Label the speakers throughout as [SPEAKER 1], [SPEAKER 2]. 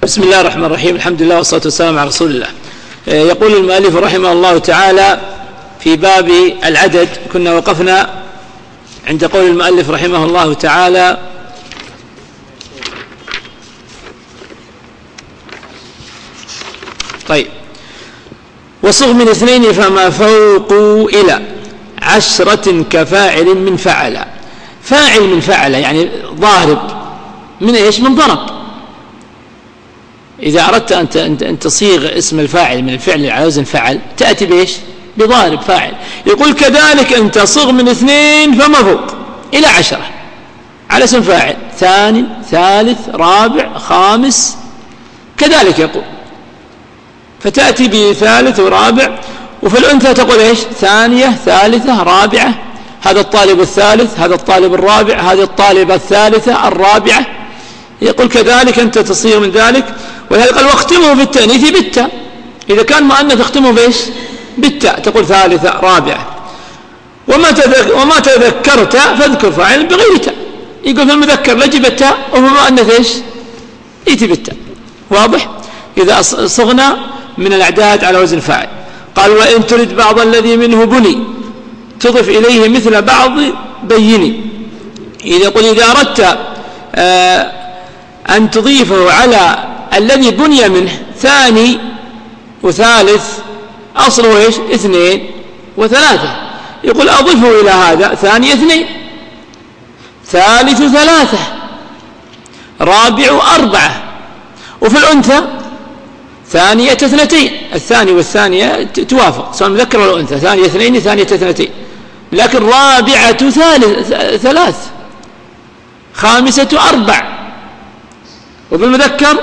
[SPEAKER 1] بسم الله الرحمن الرحيم. الحمد لله والصلاة والسلام على رسول الله. يقول المؤلف رحمه الله تعالى في باب العدد، كنا وقفنا عند قول المؤلف رحمه الله تعالى: طيب، وصغ من 2 فما فوق إلى 10 كفاعل من فعل. فاعل من فعل يعني ضارب من ايش؟ من ضرب. إذا أردت أن تصيغ اسم الفاعل من الفعل على وزن فعل تأتي بإيش؟ بضارب فاعل. يقول كذلك أن تصغ من 2 فما فوق إلى 10 على اسم فاعل، ثاني ثالث رابع خامس، كذلك يقول، فتأتي بثالث ورابع. وفي الأنثى تقول إيش؟ ثانية ثالثة رابعة، هذا الطالب الثالث، هذا الطالب الرابع، هذه الطالبة الثالثة الرابعة. يقول كذلك أنت تصير من ذلك. ولهذا قال: واختمه بالتأنيث بالتاء. إذا كان مؤنث اختمه بإيش؟ بالتاء، تقول ثالثة رابعة. وما تذكرت فاذكر فاعل بغير تاء. يقول في المذكر لا جيب التاء، وفي المؤنث إيش؟ يأتي بالتاء. واضح؟ إذا صغنا من الأعداد على وزن فاعل. قال: وإن ترد بعض الذي منه بني تضف إليه مثل بعض بيني. يقول إذا أردت أن تضيفه على الذي بني منه ثاني وثالث، أصله إيش؟ 2 و3. يقول أضفه إلى هذا ثاني 2 ثالث 3 رابع 4. وفي الأنثى ثانية 2، الثاني والثانية توافق سواء مذكر ولا أنثى، ثانية 2 ثانية 2، لكن رابعة 3 خامسة 4. وبالمذكر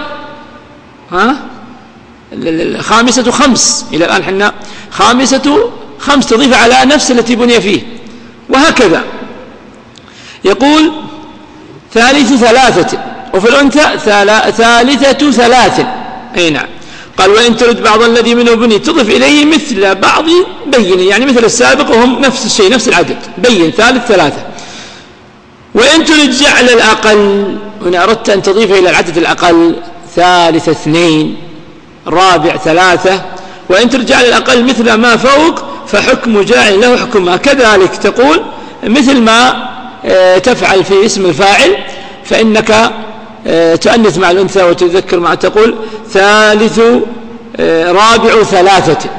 [SPEAKER 1] خامسة 5. إلى الآن حنا خامسة 5 تضيف على نفس التي بني فيه، وهكذا. يقول ثالث 3، وفي الأنثى ثالثة 3. أي نعم. قال: وإن ترد بعض الذي منه بني تضف إليه مثل بعض بين، يعني مثل السابق وهم نفس الشيء نفس العدد، بين ثالث 3. وإن ترد جعل الأقل، هنا أردت أن تضيف إلى العدد الأقل ثالث 2 رابع 3. وإن ترد جعل الأقل مثل ما فوق فحكم جاعل له حكمها. كذلك تقول مثل ما تفعل في اسم الفاعل، فإنك تؤنث مع الأنثى وتذكر مع، تقول ثالث رابع 3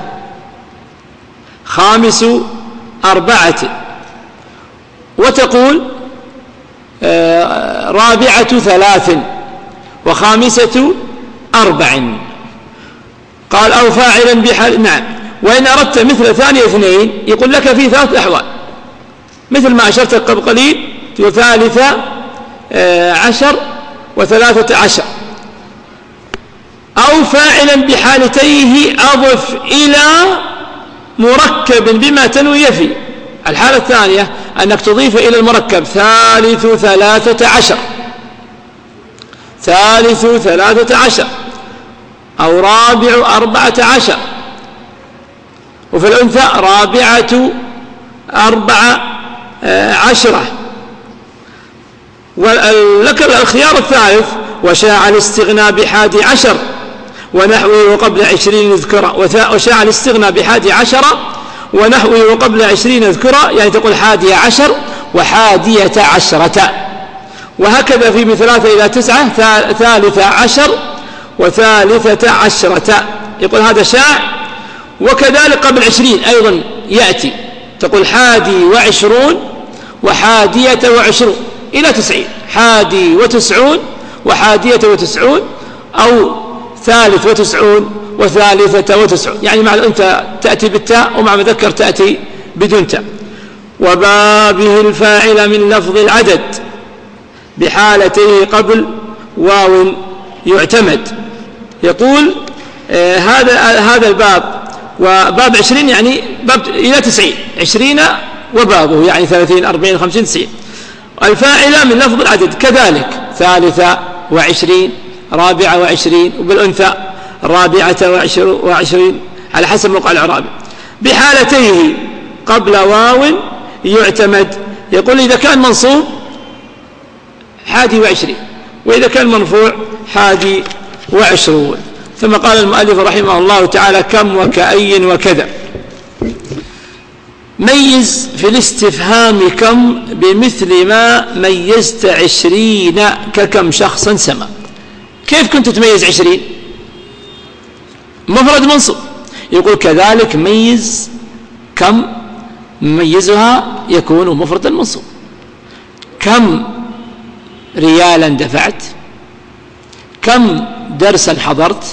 [SPEAKER 1] خامس 4، وتقول رابعة 3 وخامسة 4. قال: أو فاعلا بحال. نعم. وإن أردت مثل ثانية 2 يقول لك في 3 أحوال، مثل ما أشرت قبل قليل، تقول 13 و13. أو فاعلا بحالتيه أضف إلى مركب بما تنوي فيه. الحالة الثانية أنك تضيف إلى المركب ثالث 13 ثالث 13 أو رابع 14. وفي الأنثى رابعة 14. ولك الخيار الثالث: وشاع الاستغناء ب11 ونحوه وقبل 20 اذكره. وشاع الاستغناء ب11 ونحوه وقبل 20 اذكره، يعني تقول 11 و11. وهكذا في من 3 إلى 9 13 و13. يقول هذا شاع. وكذلك قبل 20 أيضا يأتي، تقول 21 و21 إلى 90، 91 و91 أو 93 و93، يعني مع الأنثى تأتي بالتاء ومع مذكر تأتي بدون تاء. وبابه الفاعل من لفظ العدد بحالتيه قبل واو يعتمد. يقول هذا الباب، وباب 20 يعني باب إلى 90، 20 وبابه يعني 30 40 50 90. الفاعل من لفظ العدد كذلك 23 24، وبالأنثى 24 على حسب موقع الإعراب. بحالتيه قبل واو يعتمد. يقول إذا كان منصوب 21، وإذا كان مرفوع وعشرون. ثم قال المؤلف رحمه الله تعالى: كم وكأي وكذا. ميز في الاستفهام كم بمثل ما ميزت 20 ككم شخصا سما. كيف كنت تميز 20؟ مفرد منصوب. يقول كذلك ميز كم مميزها يكون مفردا منصوب. كم ريالا دفعت، كم درسا حضرت،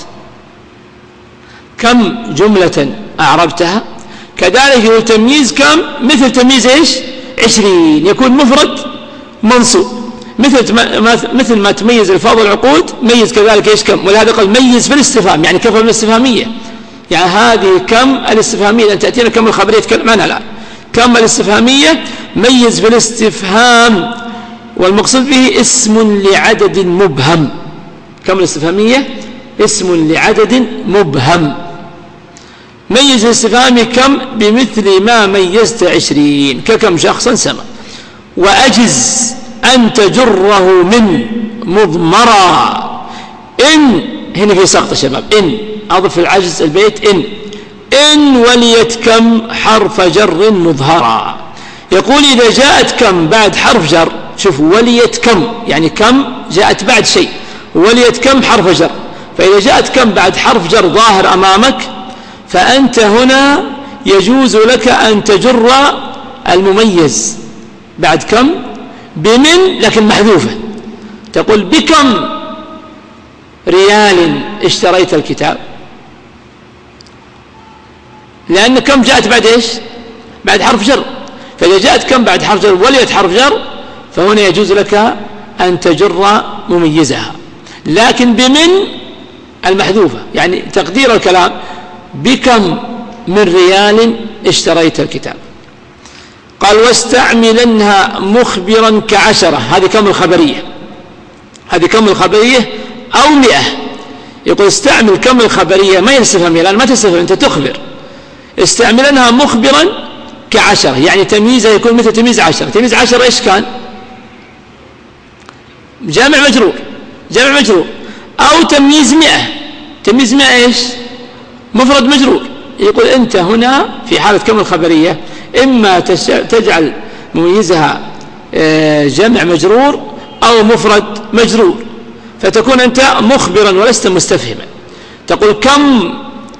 [SPEAKER 1] كم جملة أعربتها. كذلك يقول تمييز كم مثل تمييز ايش؟ 20 يكون مفرد منصوب، مثل ما تميز الفاظ والعقود ميز كذلك ايش؟ كم. ولهذا قال ميز في الاستفهام، يعني كفر الاستفهامية، يعني هذه كم الاستفهامية لأن تأتينا كم الخبرية تكلم عنها الآن. كم الاستفهامية ميز في الاستفهام، والمقصود به اسم لعدد مبهم. كم الاستفهامية اسم لعدد مبهم. ميز الاستفهام كم بمثل ما ميزت 20 ككم شخصا سما. وأجز أن تجره من مضمرا. إن هنا في سقط شباب، إن أضف العجز البيت إن وليت كم حرف جر مظهرا. يقول إذا جاءت كم بعد حرف جر، شوف وليت كم يعني كم جاءت بعد شيء، وليت كم حرف جر، فإذا جاءت كم بعد حرف جر ظاهر أمامك فأنت هنا يجوز لك أن تجر المميز بعد كم بمن لكن محذوفة. تقول بكم ريال اشتريت الكتاب، لأن كم جاءت بعد إيش؟ بعد حرف جر، فإذا جاءت كم بعد حرف جر وليت حرف جر فهنا يجوز لك أن تجر مميزها، لكن بمن المحذوفة. يعني تقدير الكلام بكم من ريال اشتريت الكتاب. قال واستعملنها مخبرا ك10. هذه كم الخبرية، هذه كم الخبرية أو 100. يقول استعمل كم الخبرية ما يستفهم، لأن ما تستفهم أنت تخبر. استعملنها مخبرا ك10 يعني تمييزها يكون مثل تمييز 10. تمييز 10 إيش كان؟ جامع مجرور، جامع مجرور. أو تمييز 100. تمييز 100 إيش؟ مفرد مجرور. يقول أنت هنا في حالة كم الخبرية إما تجعل مميزها جمع مجرور أو مفرد مجرور، فتكون أنت مخبرا ولست مستفهما. تقول كم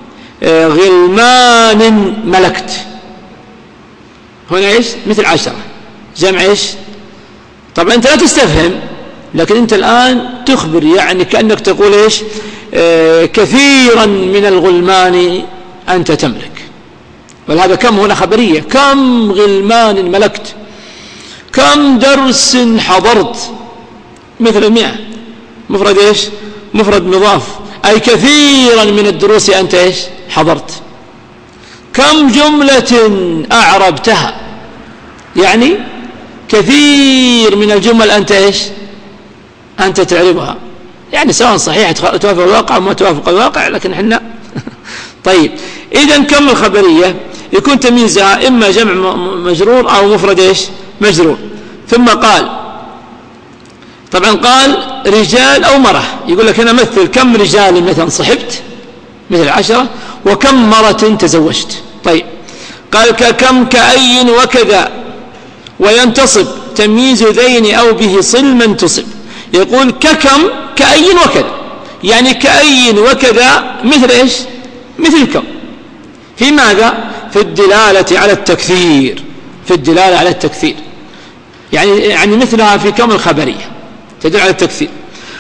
[SPEAKER 1] غلمان ملكت. هنا إيش؟ مثل 10 جمع إيش؟ طبعا أنت لا تستفهم، لكن أنت الآن تخبر، يعني كأنك تقول إيش؟ كثيرا من الغلمان أنت تملك. ولهذا كم هنا خبرية. كم غلمان ملكت، كم درس حضرت، مثل 100 مفرد إيش؟ مفرد مضاف، أي كثيرا من الدروس أنت إيش؟ حضرت. كم جملة أعربتها، يعني كثير من الجمل أنت إيش؟ أنت تعربها، يعني سواء صحيح توافق الواقع أو ما توافق الواقع، لكن احنا طيب. إذن كم الخبرية يكون تمييزها إما جمع مجرور أو مفرد إيش؟ مجرور. ثم قال طبعا قال رجال أو مرة. يقول لك هنا مثل كم رجال مثلا صحبت مثل 10، وكم مرة تزوجت. طيب قال ككم كأي وكذا، وينتصب تمييز ذين أو به صل من تصب. يقول ككم كأي وكذا، يعني كأي وكذا مثل إيش؟ مثل كم. في ماذا؟ في الدلالة على التكثير، في الدلالة على التكثير، يعني مثلها في كم الخبرية تدل على التكثير.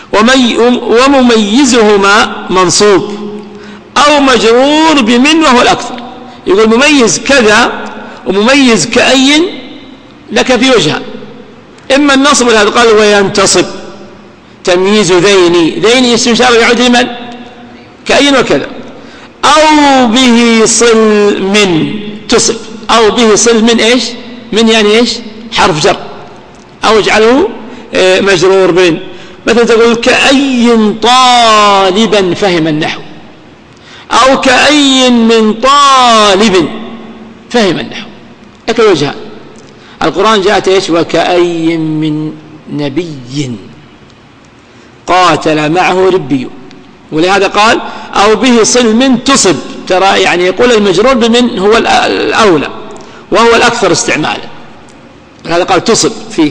[SPEAKER 1] ومميزهما منصوب أو مجرور بمن وهو الأكثر. يقول مميز كذا ومميز كأي لك في وجهان، إما النصب لهذا قال وينتصب تمييز ذين اسم شارع يعود لمن؟ كأي وكذا. أو به صل من تصب، أو به صل من إيش؟ من يعني إيش؟ حرف جر، أو اجعله مجرور من. مثلا تقول كأي طالبا فهم النحو، أو كأي من طالب فهم النحو. لك الوجهان. القرآن جاءت إيش؟ وكأي من نبي قاتل معه ربي. ولهذا قال أو به صل من تصب، ترى يعني يقول المجرور بمن هو الأولى وهو الأكثر استعمالا، هذا قال تصب فيه.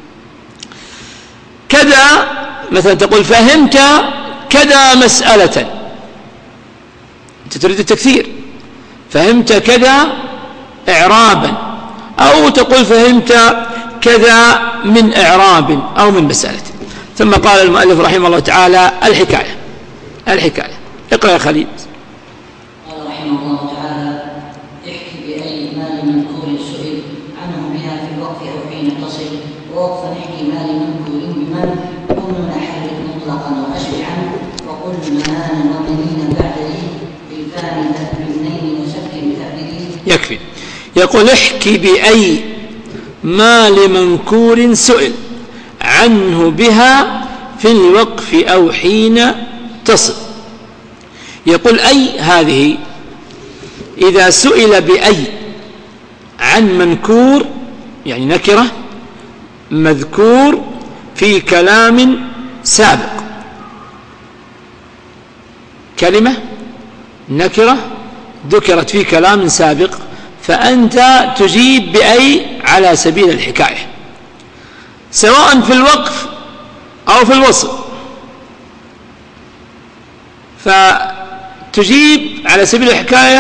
[SPEAKER 1] كذا مثلا تقول فهمت كذا مسألة، أنت تريد التكثير، فهمت كذا إعرابا، أو تقول فهمت كذا من إعراب أو من مسألة. ثم قال المؤلف رحمه الله تعالى الحكاية. اقرأ يا خليل.
[SPEAKER 2] قال رحمه الله تعالى احكي بأي مال منكور سئل عنه بها في الوقف أو حين تصل، ووقفا احكي مال منكور بمن كن نحرك مطلقا وأشبع عنه، وقل منان ومنين بعد لي بالفعل باثنين وسكن بتعديله.
[SPEAKER 1] يكفي. يقول احكي بأي مال منكور سئل عنه بها في الوقف أو حين تصل. يقول أي هذه إذا سئل بأي عن منكور يعني نكرة مذكور في كلام سابق، كلمة نكرة ذكرت في كلام سابق، فأنت تجيب بأي على سبيل الحكاية، سواء في الوقف أو في الوصل، فتجيب على سبيل الحكاية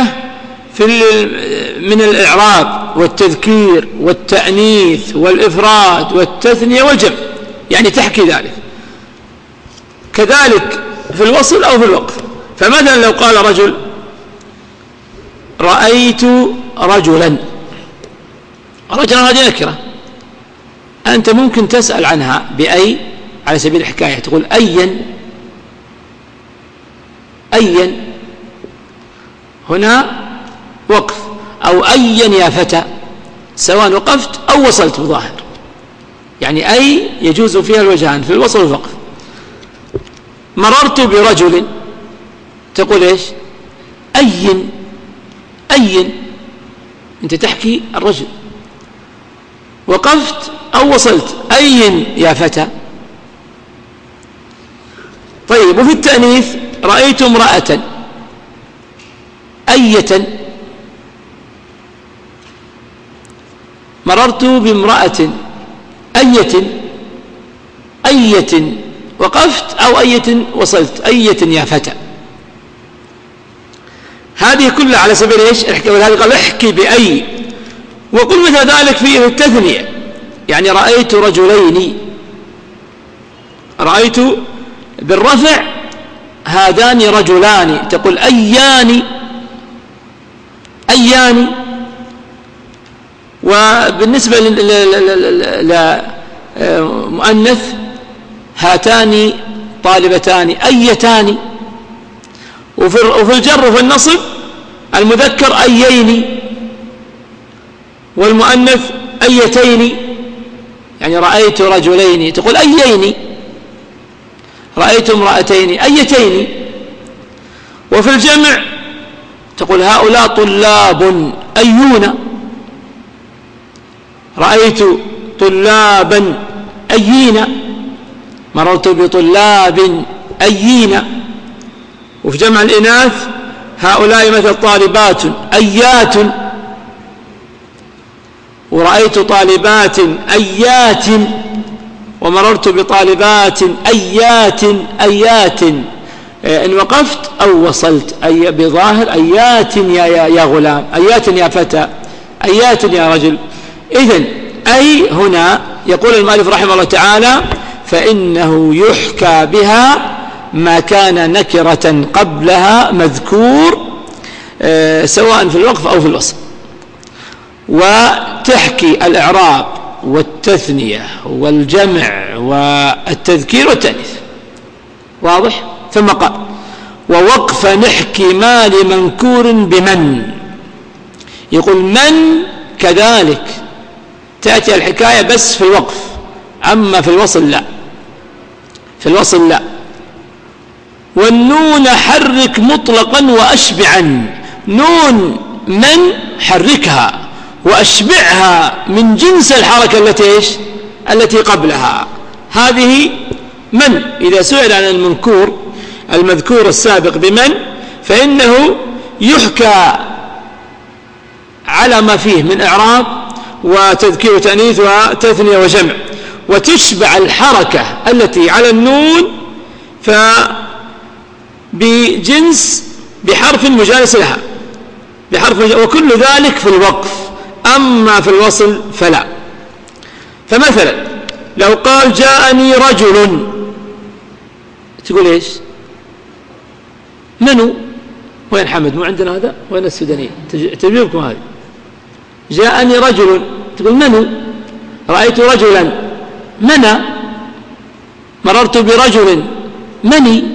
[SPEAKER 1] من الإعراب والتذكير والتأنيث والإفراد والتثنية والجمع، يعني تحكي ذلك. كذلك في الوصل أو في الوقف. فمثلا لو قال رجل رأيت رجلا هذه نكرة، أنت ممكن تسأل عنها بأي على سبيل الحكاية، تقول أيا هنا وقف، أو أيا يا فتى، سواء وقفت أو وصلت بظاهر، يعني أي يجوز فيها الوجهان في الوصل والوقف. مررت برجل، تقول إيش؟ أي أنت تحكي الرجل. وقفت أو وصلت أي يا فتى. طيب، وفي التأنيث رأيت امرأة أية، مررت بامرأة أية وقفت أو أية وصلت أية يا فتى. هذه كلها على سبيل إيش؟ ولهذا قال احكي بأي. وقل مثل ذلك في التثنية، يعني رأيت رجلين، رأيت بالرفع هذان رجلان، تقول أيان. وبالنسبة للمؤنث هاتان طالبتان أيتان. وفي الجر وفي النصب المذكر أيين والمؤنث أيتين، يعني رأيت رجلين تقول أيين، رأيت امرأتين أيتين. وفي الجمع تقول هؤلاء طلاب أيون، رأيت طلابا أيين، مررت بطلاب أيين. وفي جمع الإناث هؤلاء مثل طالبات أيات، ورأيت طالبات أيات، ومررت بطالبات أيات. إن وقفت أو وصلت أي بظاهر أيات يا غلام، أيات يا فتى، أيات يا رجل. إذن أي هنا يقول المؤلف رحمه الله تعالى فإنه يحكى بها ما كان نكرة قبلها مذكور، سواء في الوقف أو في الوصل، وتحكي الإعراب والتثنية والجمع والتذكير والتأنيث. واضح؟ ثم قال ووقف نحكي ما لمنكور بمن. يقول من كذلك تأتي الحكاية بس في الوقف، أما في الوصل لا، في الوصل لا. والنون حرك مطلقا وأشبعا، نون من حركها وأشبعها من جنس الحركة التي قبلها. هذه من إذا سئل عن المنكور المذكور السابق بمن فإنه يحكى على ما فيه من إعراب وتذكير وتأنيث وتثنية وجمع، وتشبع الحركة التي على النون فبجنس بحرف مجالس لها وكل ذلك في الوقف، أما في الوصل فلا. فمثلا لو قال جاءني رجل، تقول إيش؟ منو؟ وين حمد؟ مو عندنا هذا؟ وين السودانيين؟ تجيبكم هذه. جاءني رجل، تقول منو؟ رأيت رجلا. منى؟ مررت برجل. مني؟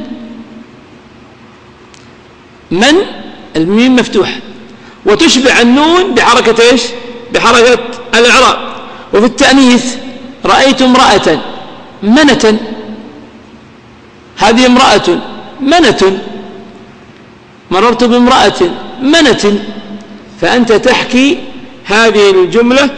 [SPEAKER 1] من الميم مفتوحة وتشبع النون بحركة إيش؟ بحركة الإعراب. وفي التأنيث رأيت امرأة منة، هذه امرأة منة، مررت بامرأة منة، فأنت تحكي هذه الجملة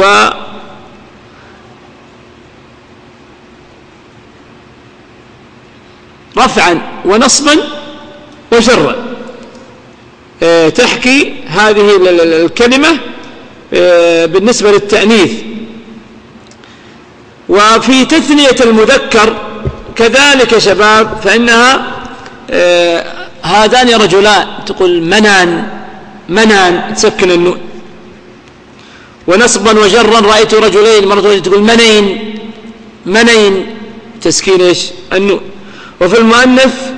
[SPEAKER 1] ورفعا ونصبا وجرا، تحكي هذه الكلمة بالنسبة للتأنيث. وفي تثنية المذكر كذلك شباب، فإنها هذان رجلان، تقول منان تسكن النون. ونصبا وجرا رأيت رجلين، مرة تقول منين تسكين إيش؟ النون. وفي المؤنث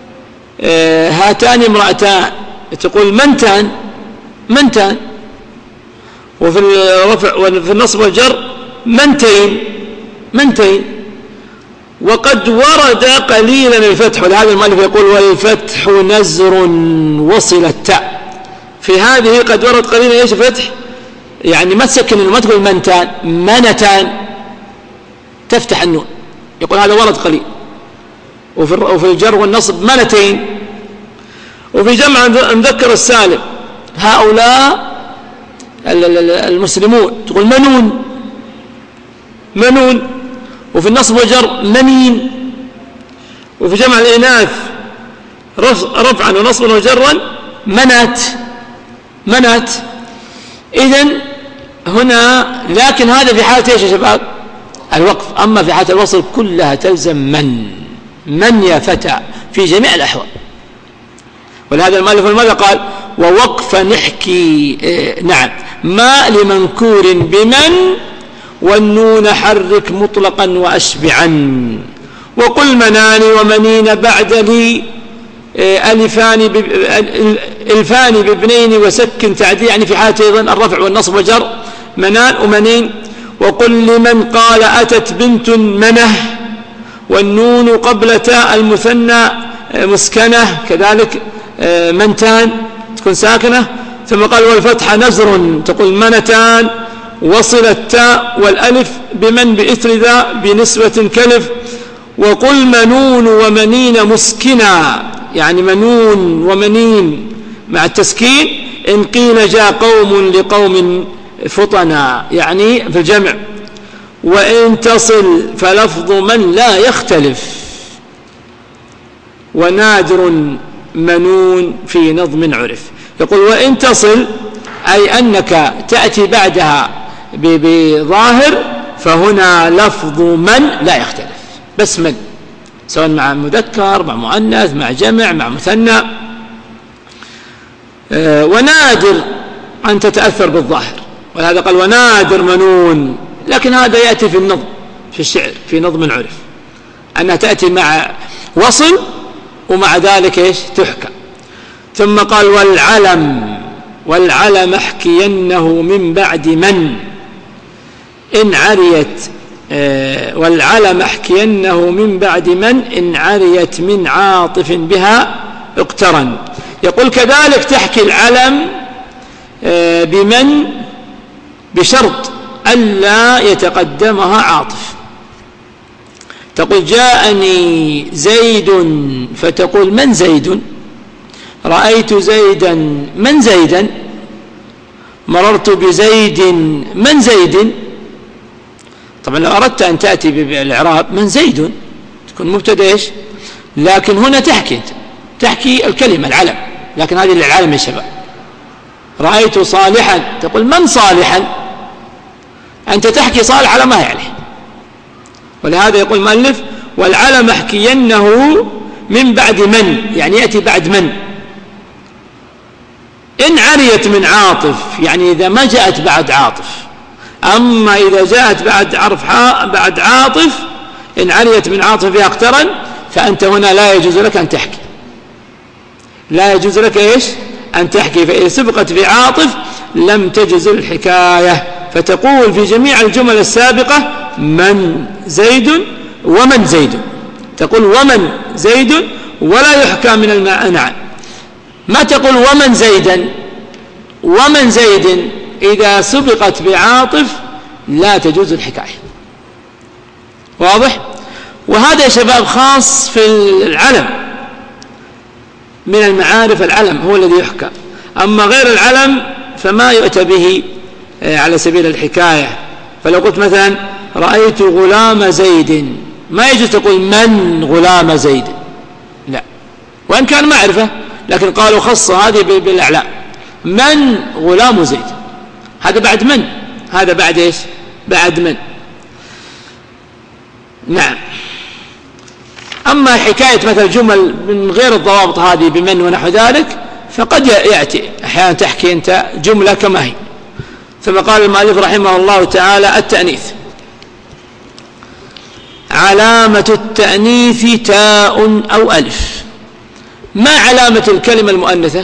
[SPEAKER 1] هاتان امرأتان، تقول منتان. وفي الرفع وفي النصب والجر منتين. وقد ورد قليلا الفتح، ولهذا المؤلف يقول والفتح نزر وصل التاء. في هذه قد ورد قليلا ايش الفتح؟ يعني ما تسكن، ما تقول منتان تفتح النون، يقول هذا ورد قليل. وفي الجر والنصب منتين. وفي جمع المذكر السالم هؤلاء المسلمون، تقول منون. وفي النصب والجر منين. وفي جمع الإناث رفعا ونصبا وجرا منات. إذن هنا، لكن هذا في حالة ايش يا شباب؟ الوقف. أما في حالة الوصل كلها تلزم من يا فتى في جميع الأحوال. ولهذا المؤلف ماذا قال؟ ووقفا نحكي نعم ما لمنكور بمن، والنون حرك مطلقا وأشبعا. وقل منان ومنين بعد لي الفان بابنين وسكن تعدي، يعني في حالة أيضا الرفع والنصب وجر منان ومنين. وقل لمن قال أتت بنت منه، والنون قبل تاء المثنى مسكنة كذلك منتان تكون ساكنة. ثم قال والفتح نزر، تقول منتان، وصل التاء والألف بمن بإثر ذا بنسبة كلف. وقل منون ومنين مسكنا، يعني منون ومنين مع التسكين، إن قيل جاء قوم لقوم فطنا، يعني في الجمع. وإن تصل فلفظ من لا يختلف، ونادر منون في نظم عرف. يقول وإن تصل أي أنك تأتي بعدها بظاهر، فهنا لفظ من لا يختلف، بس من، سواء مع مذكر مع مؤنث مع جمع مع مثنى. ونادر أن تتأثر بالظاهر، ولهذا قال ونادر منون. لكن هذا يأتي في النظم، في الشعر، في نظم عرف، أنها تأتي مع وصل ومع ذلك إيش؟ تحكى. ثم قال والعلم احكينه من بعد من إن عريت، والعلم احكينه من بعد من إن عريت من عاطف بها اقترن. يقول كذلك تحكي العلم بمن بشرط ألا يتقدمها عاطف. تقول جاءني زيد، فتقول من زيد؟ رأيت زيدا، من زيدا؟ مررت بزيد، من زيد؟ طبعا لو أردت أن تأتي بالإعراب من زيد، تكون مبتدأ إيش؟ لكن هنا تحكي الكلمة العلم، لكن هذه للعلم يا شباب. رأيت صالحا، تقول من صالحا؟ أنت تحكي صالح على ما يعليه. ولهذا يقول المؤلف والعلم احكينه من بعد من، يعني يأتي بعد من. إن عريت من عاطف، يعني إذا ما جاءت بعد عاطف. أما إذا جاءت بعد عاطف، إن عريت من عاطف فيها اقترن، فأنت هنا لا يجوز لك أن تحكي، لا يجوز لك إيش؟ أن تحكي. فإذا سبقت في عاطف لم تجز الحكاية، فتقول في جميع الجمل السابقة من زيد ومن زيد، تقول ومن زيد ولا يحكى من المعنى. ما تقول ومن زيدا، ومن زيد إذا سبقت بعاطف لا تجوز الحكاية. واضح؟ وهذا يا شباب خاص في العلم، من المعارف العلم هو الذي يحكى. أما غير العلم فما يؤتى به على سبيل الحكاية. فلو قلت مثلا رأيت غلام زيد، ما يجوز تقول من غلام زيد، لا، وإن كان معرفة، لكن قالوا خص هذه بالأعلام، من غلام زيد، هذا بعد من، هذا بعد إيش؟ بعد من. نعم. أما حكاية مثل جمل من غير الضوابط هذه بمن ونحو ذلك، فقد يأتي أحيانا تحكي أنت جملة كما هي. ثم قال المؤلف رحمه الله تعالى التأنيث. علامة التأنيث تاء أو ألف. ما علامة الكلمة المؤنثة؟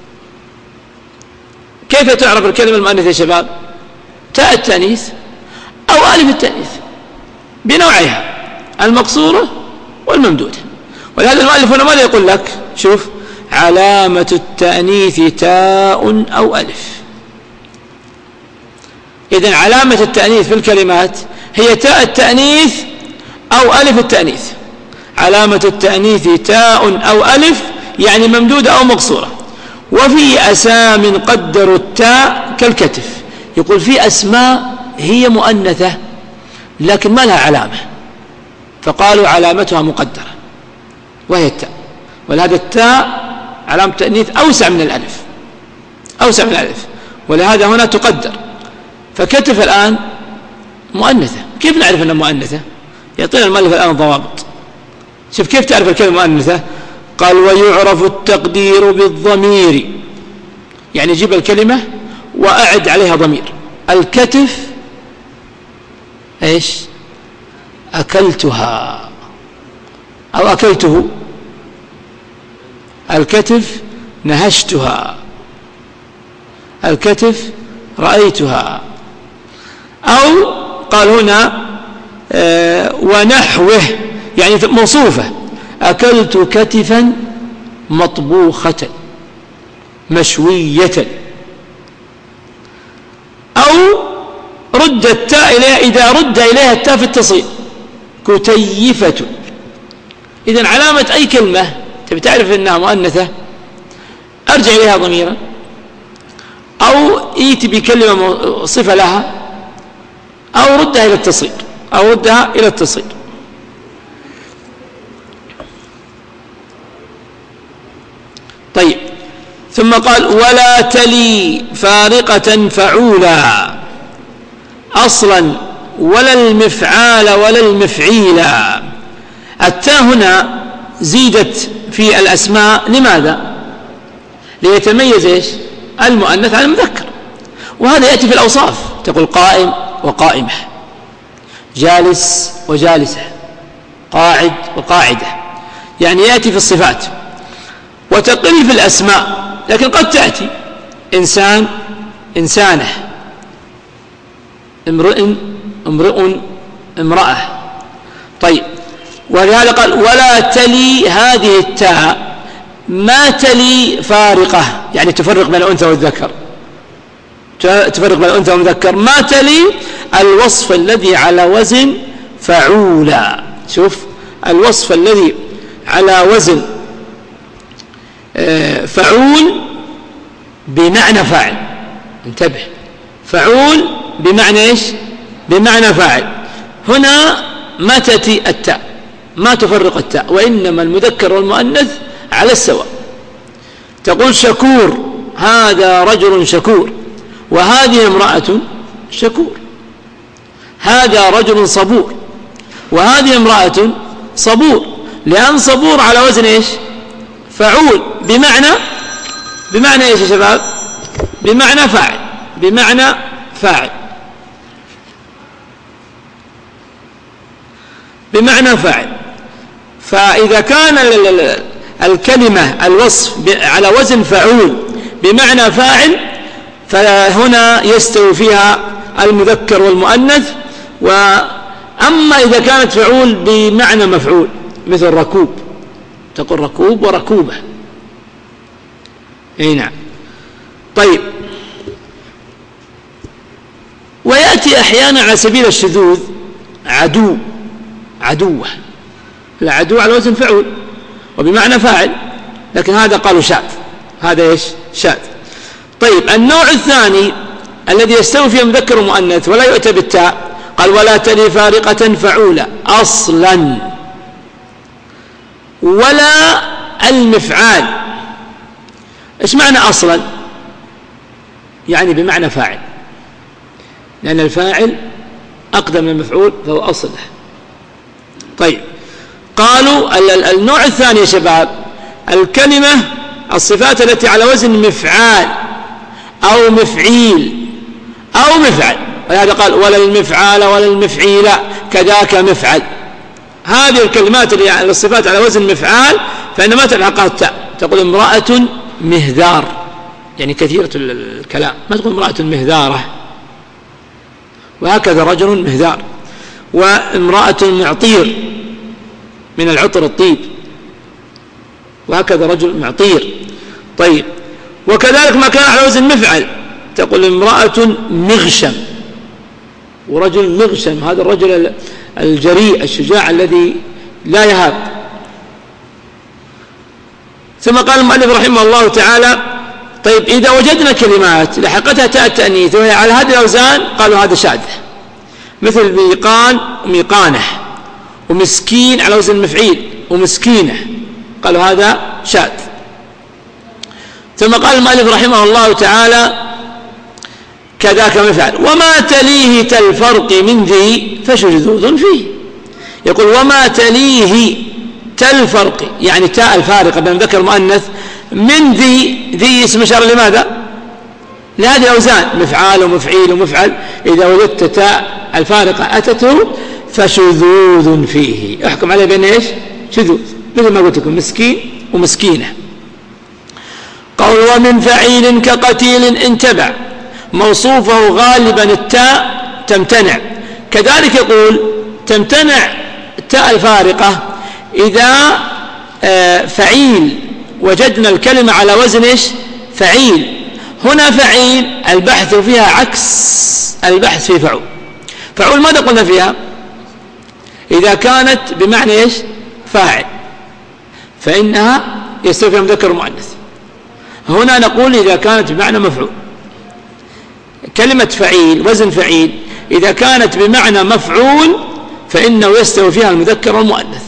[SPEAKER 1] كيف تعرف الكلمة المؤنثة يا شباب؟ تاء التأنيث أو ألف التأنيث بنوعها، المقصورة والممدودة. ولهذا المؤلف هنا ماذا يقول لك؟ شوف، علامة التأنيث تاء أو ألف. إذن علامة التأنيث في الكلمات هي تاء التأنيث أو ألف التأنيث. علامة التأنيث تاء أو ألف يعني ممدودة أو مقصورة. وفي أسام قدروا التاء كالكتف. يقول في أسماء هي مؤنثة لكن ما لها علامة، فقالوا علامتها مقدرة وهي التاء. ولهذا التاء علامة التأنيث أوسع من الألف، أوسع من الألف، ولهذا هنا تقدر. فكتف الآن مؤنثة، كيف نعرف أنها مؤنثة؟ يعطينا المؤلف الآن ضوابط. شوف كيف تعرف الكلمة مؤنثة. قال ويعرف التقدير بالضمير، يعني جيب الكلمة وأعد عليها ضمير. الكتف إيش؟ أكلتها أو أكلته. الكتف نهشتها. الكتف رأيتها. أو قال هنا ونحوه، يعني موصوفة. أكلت كتفا مطبوخة مشوية. أو رد التاء إليها، إذا رد إليها التاء في التصريف، كتيفة. إذن علامة أي كلمة تبي تعرف أنها مؤنثة، أرجع إليها ضميرا، أو إيتي بكلمة صفة لها، أو ردها إلى التصريف، أو ردها إلى التصريف. طيب، ثم قال ولا تلي فارقة فعولا أصلا ولا المفعال ولا المفعيلا. التاء هنا زيدت في الأسماء، لماذا؟ ليتميز إيش؟ المؤنث عن المذكر. وهذا يأتي في الأوصاف، تقول قائم وقائمة، جالس وجالسة، قاعد وقاعدة، يعني يأتي في الصفات وتقل في الأسماء. لكن قد تأتي إنسان إنسانة، امرئ امرؤ امرأة. طيب، ولهذا قال ولا تلي هذه التاء، ما تلي فارقة، يعني تفرق بين الأنثى والذكر، تفرق بين الأنثى والذكر. ما تلي الوصف الذي على وزن فعولا. شوف، الوصف الذي على وزن فعول بمعنى فاعل، انتبه، فعول بمعنى إيش؟ بمعنى فاعل. هنا ما تأتي التاء، ما تفرق التاء، وإنما المذكر والمؤنث على السواء. تقول شكور، هذا رجل شكور، وهذه امرأة شكور. هذا رجل صبور، وهذه امرأة صبور، لأن صبور على وزن إيش؟ فعول، بمعنى إيش يا شباب؟ بمعنى فاعل، بمعنى فاعل، بمعنى فاعل. فإذا كان الكلمة الوصف على وزن فعول بمعنى فاعل، فهنا يستوي فيها المذكر والمؤنث. وأما إذا كانت فعول بمعنى مفعول مثل ركوب، تقول ركوب وركوبة. أي نعم. طيب، ويأتي أحيانا على سبيل الشذوذ عدو، عدوة. العدو على وزن فعول وبمعنى فاعل، لكن هذا قالوا شاذ، هذا إيش؟ شاذ. طيب، النوع الثاني الذي يستوي فيه مذكر ومؤنث ولا يؤتى بالتاء، قال ولا تلي فارقة فعولة أصلا، ولا المفعال. إيش معنى أصلا؟ يعني بمعنى فاعل، لأن الفاعل أقدم من المفعول فهو أصله. طيب، قالوا النوع الثاني يا شباب الكلمة الصفات التي على وزن مفعال أو مفعيل أو مفعل، ولهذا قال ولا المفعال ولا المفعيل كذاك مفعل. هذه الكلمات اللي الصفات على وزن مفعال فإنما تلحقها التاء. تقول امرأة مهذار، يعني كثيرة الكلام، ما تقول امرأة مهذارة. وهكذا رجل مهذار، وامرأة معطير من العطر الطيب، وهكذا رجل معطير. طيب، وكذلك ما كان على وزن مفعل تقول امرأة مغشم، ورجل مغشم، هذا الرجل الجريء الشجاع الذي لا يهاب. ثم قال المؤلف رحمه الله تعالى: طيب، إذا وجدنا كلمات لحقتها تاء التأنيث وهي على هذه الأوزان قالوا هذا شاذ، مثل ميقان وميقانة، ومسكين على وزن مفعيل، ومسكينة، قالوا هذا شاذ. ثم قال المؤلف رحمه الله تعالى: كذاك مفعل، وما تليه تالفرق من ذي فشذوذ فيه. يقول وما تليه تالفرق، يعني تاء الفارقة بين المذكر والمؤنث، من ذي اسم إشارة لماذا؟ لهذه الأوزان مفعال ومفعيل ومفعل. إذا وجدت تاء الفارقة أتته فشذوذ فيه، احكم عليه بين ايش؟ شذوذ، مثل ما قلت لكم مسكين ومسكينة. قول ومن فعيل كقتيل إن تبع موصوفه غالبا التاء تمتنع. كذلك يقول تمتنع التاء الفارقة إذا فعيل وجدنا الكلمة على وزن ايش؟ فعيل. هنا فعيل البحث فيها عكس البحث في فعول. فعول ماذا قلنا فيها؟ إذا كانت بمعنى ايش؟ فاعل، فإنها يستوي فيها مذكر ومؤنث. هنا نقول إذا كانت بمعنى مفعول. كلمة فعيل وزن فعيل إذا كانت بمعنى مفعول فإنه يستوي فيها المذكر والمؤنث.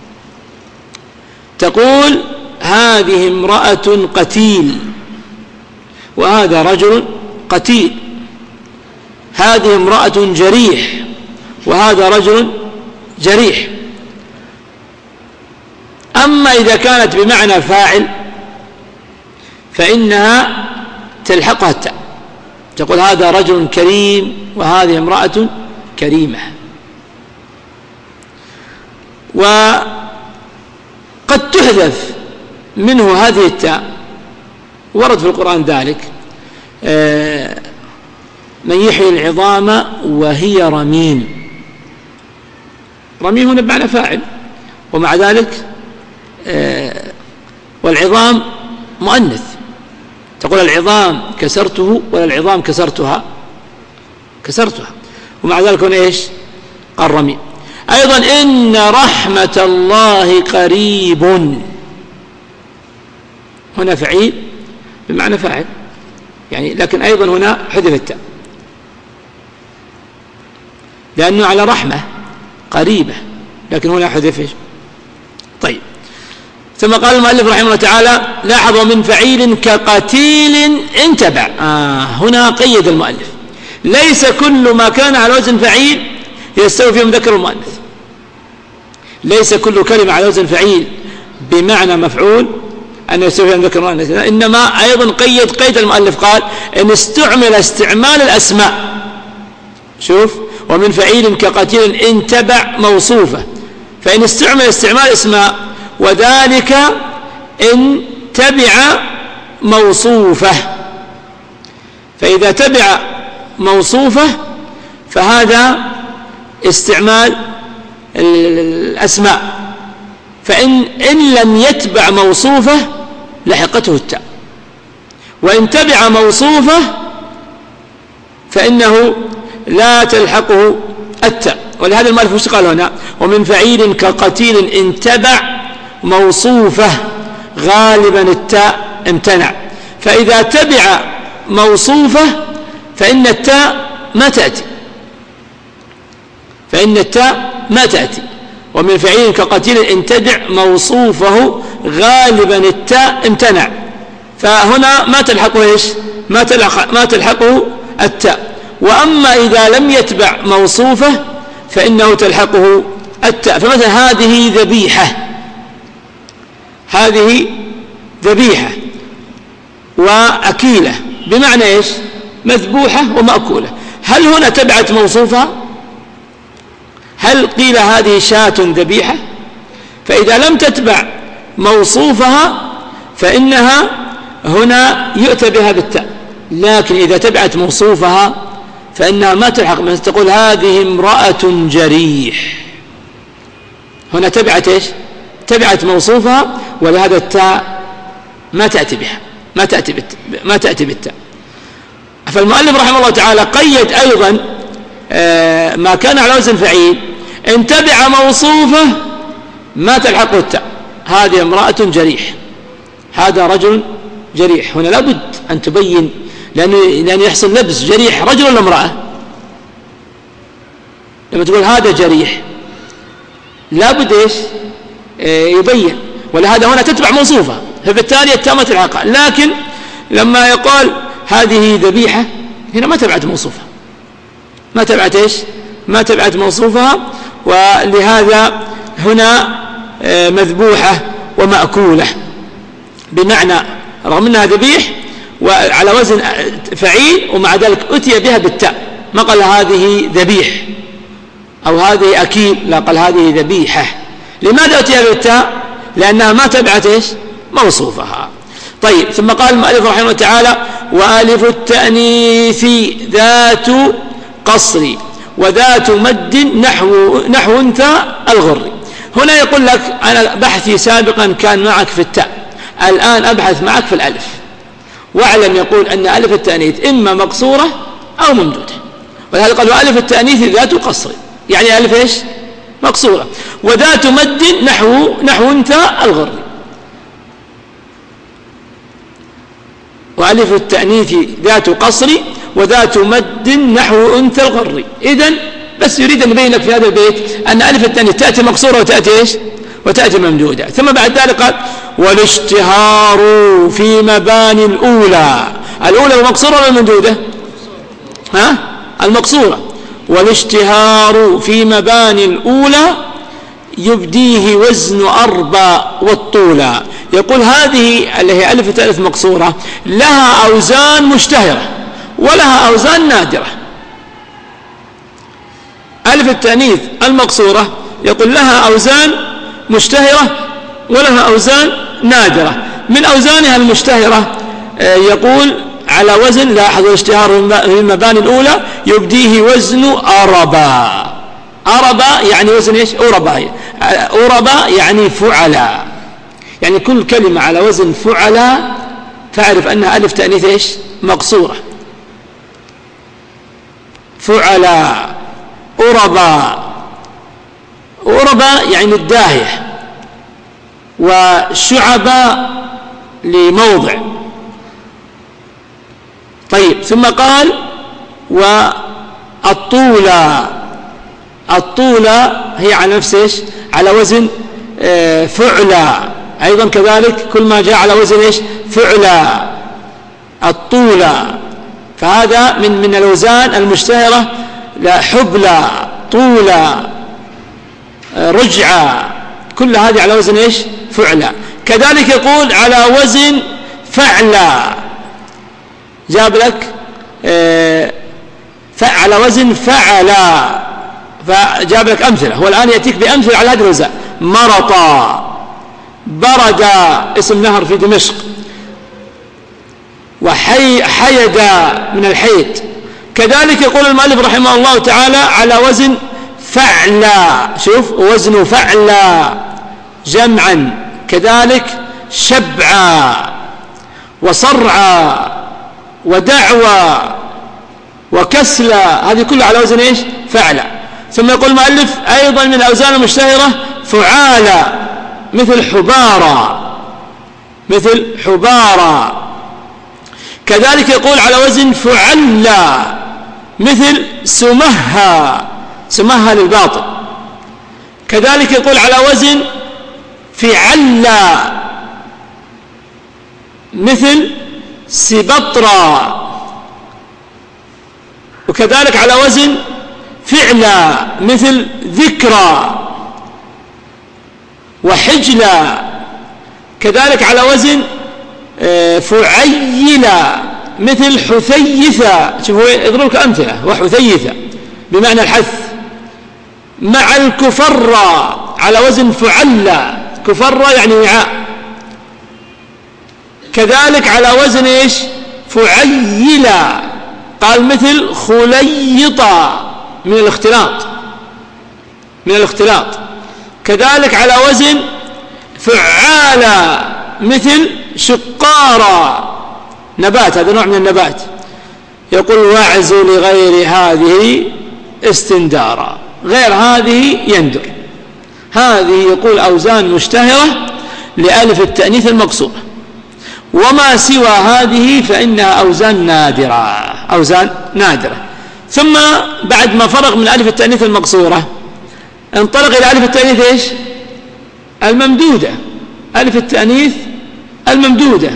[SPEAKER 1] تقول هذه امرأة قتيل، وهذا رجل قتيل. هذه امرأة جريح، وهذا رجل جريح. أما إذا كانت بمعنى فاعل فإنها تلحقها التاء، تقول هذا رجل كريم، وهذه امرأة كريمة. وقد تحذف منه هذه التاء، ورد في القرآن ذلك: من يحيي العظام وهي رميم. رميم هنا بمعنى فاعل، ومع ذلك والعظام مؤنث، تقول العظام كسرته ولا العظام كسرتها؟ كسرتها. ومع ذلك هنا ايش؟ قال رميم. أيضا إن رحمة الله قريب، هنا فعيل بمعنى فاعل يعني، لكن أيضا هنا حذف التاء لأنه على رحمة قريبة، لكن هنا حذف ثم قال المؤلف رحمه الله تعالى لاحظ من فعيل كقتيل انتبع. هنا قيد المؤلف، ليس كل ما كان على وزن فعيل يستوي فيه مذكر المؤنث، ليس كل كلمة على وزن فعيل بمعنى مفعول أن يستوي فيها مذكر المؤنث، إنما أيضا قيد المؤلف قال إن استعمل استعمال الأسماء. شوف، ومن فعيل كقتيل انتبع موصوفة، فإن استعمل استعمال اسماء وذلك إن تبع موصوفة، فإذا تبع موصوفة فهذا استعمال الأسماء، فإن لم يتبع موصوفة لحقته التاء، وإن تبع موصوفة فإنه لا تلحقه التاء. ولهذا المؤلف وش قال هنا؟ ومن فعيل كقتيل إن تبع موصوفة غالبا التاء امتنع، فإذا تبع موصوفة فإن التاء ما تأتي، فإن التاء ما تأتي. ومن فعيل كقتيل إن تبع موصوفه غالبا التاء امتنع، فهنا ما تلحقه إيش؟ ما تلحقه التاء. وأما إذا لم يتبع موصوفة فإنه تلحقه التاء. فمثلا هذه ذبيحة، هذه ذبيحة وأكيلة بمعنى إيش؟ مذبوحة ومأكولة. هل هنا تبعت موصوفها؟ هل قيل هذه شاة ذبيحة؟ فإذا لم تتبع موصوفها فإنها هنا يؤتى بها بالتاء، لكن إذا تبعت موصوفها فإنها ما تلحق. مثل تقول هذه امرأة جريح، هنا تبعت إيش؟ تبعت موصوفها، ولهذا التاء ما تأتي بها، ما تأتي بالتاء. فالمؤلف رحمه الله تعالى قيد أيضا ما كان على وزن فعيل إن تبع موصوفة ما تلحقه التاء. هذه امرأة جريح، هذا رجل جريح. هنا لابد أن تبين، لأن يحصل لبس، جريح رجل ولا امرأة؟ لما تقول هذا جريح لابد إيش؟ يبين. ولهذا هنا تتبع موصوفة، فبالتالي التاء ما تلحقها. لكن لما يقول هذه ذبيحة هنا ما تبعت موصوفة، ما تبعت إيش؟ ما تبعت موصوفها، ولهذا هنا مذبوحة ومأكولة بمعنى رغم أنها ذبيح وعلى وزن فعيل ومع ذلك أتي بها بالتاء، ما قال هذه ذبيح أو هذه أكيل، لا، قال هذه ذبيحة. لماذا أتي بها بالتاء؟ لأنها ما تبعت إيش؟ موصوفها. طيب، ثم قال المؤلف رحمه الله تعالى وألف التأنيث ذات قصر وذات مد نحو انثى الغر. هنا يقول لك أنا بحثي سابقا كان معك في التاء، الآن أبحث معك في الألف. واعلم يقول أن ألف التأنيث إما مقصورة أو ممدودة، ولهذا قال وألف التأنيث ذات قصر، يعني ألف إيش؟ مقصورة. وذات مد نحو انثى الغر. وألف التأنيث ذات قصر وذات مد نحو أنثى الغر. إذن بس يريد أن يبين لك في هذا البيت أن ألف التأنيث تأتي مقصورة وتأتي إيش؟ وتأتي ممدودة. ثم بعد ذلك قال والاشتهار في مباني الأولى مقصورة ولا ممدودة؟ المقصورة. والاشتهار في مباني الأولى يبديه وزن أربع والطولى. يقول هذه اللي هي ألف التأنيث مقصورة لها أوزان مشتهرة ولها أوزان نادرة. ألف التأنيث المقصورة يقول لها أوزان مشتهرة ولها أوزان نادرة. من أوزانها المشتهرة يقول على وزن، لاحظوا الاشتهار في المباني الأولى يبديه وزن أربا. أربا يعني وزن إيش؟ أربا يعني فعلا، يعني كل كلمة على وزن فعلا تعرف أنها ألف تأنيث إيش؟ مقصورة. فعلا، أربا يعني الداهية، وشعبا لموضع. طيب، ثم قال والطولة هي على نفس إيش؟ على وزن فعلا، أيضا كذلك كل ما جاء على وزن إيش؟ فعلا، الطولة، فهذا من الأوزان المشتهرة، لا حبلى، طولة، رجعة، كل هذه على وزن إيش؟ فعلا. كذلك يقول على وزن فعلا، جاب لك على وزن فعلا، فجاب لك أمثلة، هو الآن يأتيك بأمثلة على هذه الوزن. مرطا، بردا اسم نهر في دمشق، وحيدا من الحيد. كذلك يقول المؤلف رحمه الله تعالى على وزن فعلا، شوف وزن فعلا جمعا. كذلك شبعا وصرعا ودعوى وكسلا، هذه كلها على وزن ايش؟ فعلا. ثم يقول المؤلف ايضا من الاوزان المشتهره فعالا، مثل حبارا، مثل حبارا. كذلك يقول على وزن فعلا مثل سمها، سمها للباطل. كذلك يقول على وزن فعلا مثل سبطرا. وكذلك على وزن فعلا مثل ذكرى وحجلا. كذلك على وزن فعيلا مثل حثيثة، شوفوا يضرب لك أمثلة، وحثيثة بمعنى الحث. مع الكفرة على وزن فعلا، كفرة يعني وعاء. كذلك على وزن ايش؟ فعيلا، قال مثل خليطة من الاختلاط، من الاختلاط. كذلك على وزن فعالة مثل شقارة، نبات، هذا نوع من النبات. يقول واعز لغير هذه استندارا، غير هذه يندر. هذه يقول أوزان مشتهرة لألف التأنيث المقصورة، وما سوى هذه فإنها أوزان نادرة، أوزان نادرة. ثم بعد ما فرغ من ألف التأنيث المقصورة انطلق إلى ألف التأنيث إيش؟ الممدودة، ألف التأنيث الممدودة.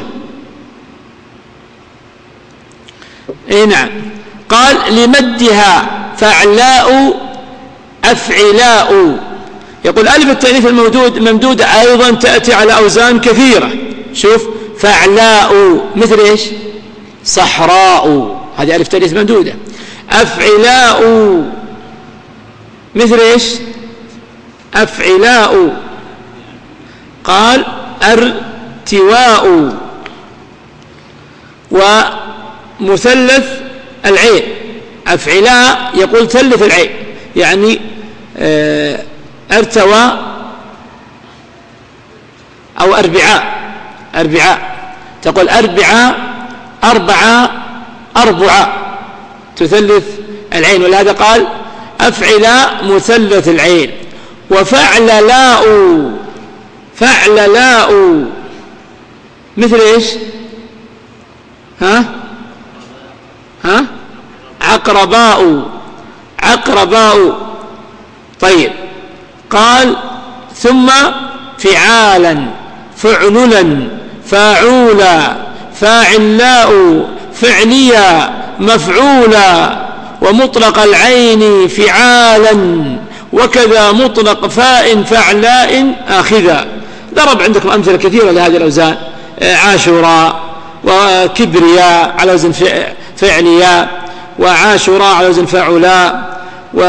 [SPEAKER 1] اي نعم. قال لمدها فعلاء أفعلاء. يقول ألف التأنيث الممدودة أيضا تأتي على أوزان كثيرة. شوف فعلاء مثل إيش؟ صحراء، هذه ألف تأنيث ممدودة. أفعلاء مثل إيش؟ أفعلاء. قال ارتواء. ومثلث العين أفعلاء، يقول ثلث العين، يعني ارتوى أو أربعاء، أربعاء، تقول أربعاء، أربعة، أربعة، تثلث العين. ولهذا قال أفعلاء مثلث العين. وفعللاء، فعللاء مثل إيش؟ عقرباء، عقرباء. طيب قال ثم فعالا، فعللا، فاعولا، فاعلاء، فعليا، مفعولا. ومطلق العين فعالا، وكذا مطلق فاء فعلاء آخذا. ضرب عندكم أمثلة كثيرة لهذه الأوزان، عاشوراء، وكبرياء على وزن فعلياء، وعاشوراء على وزن فعلاء،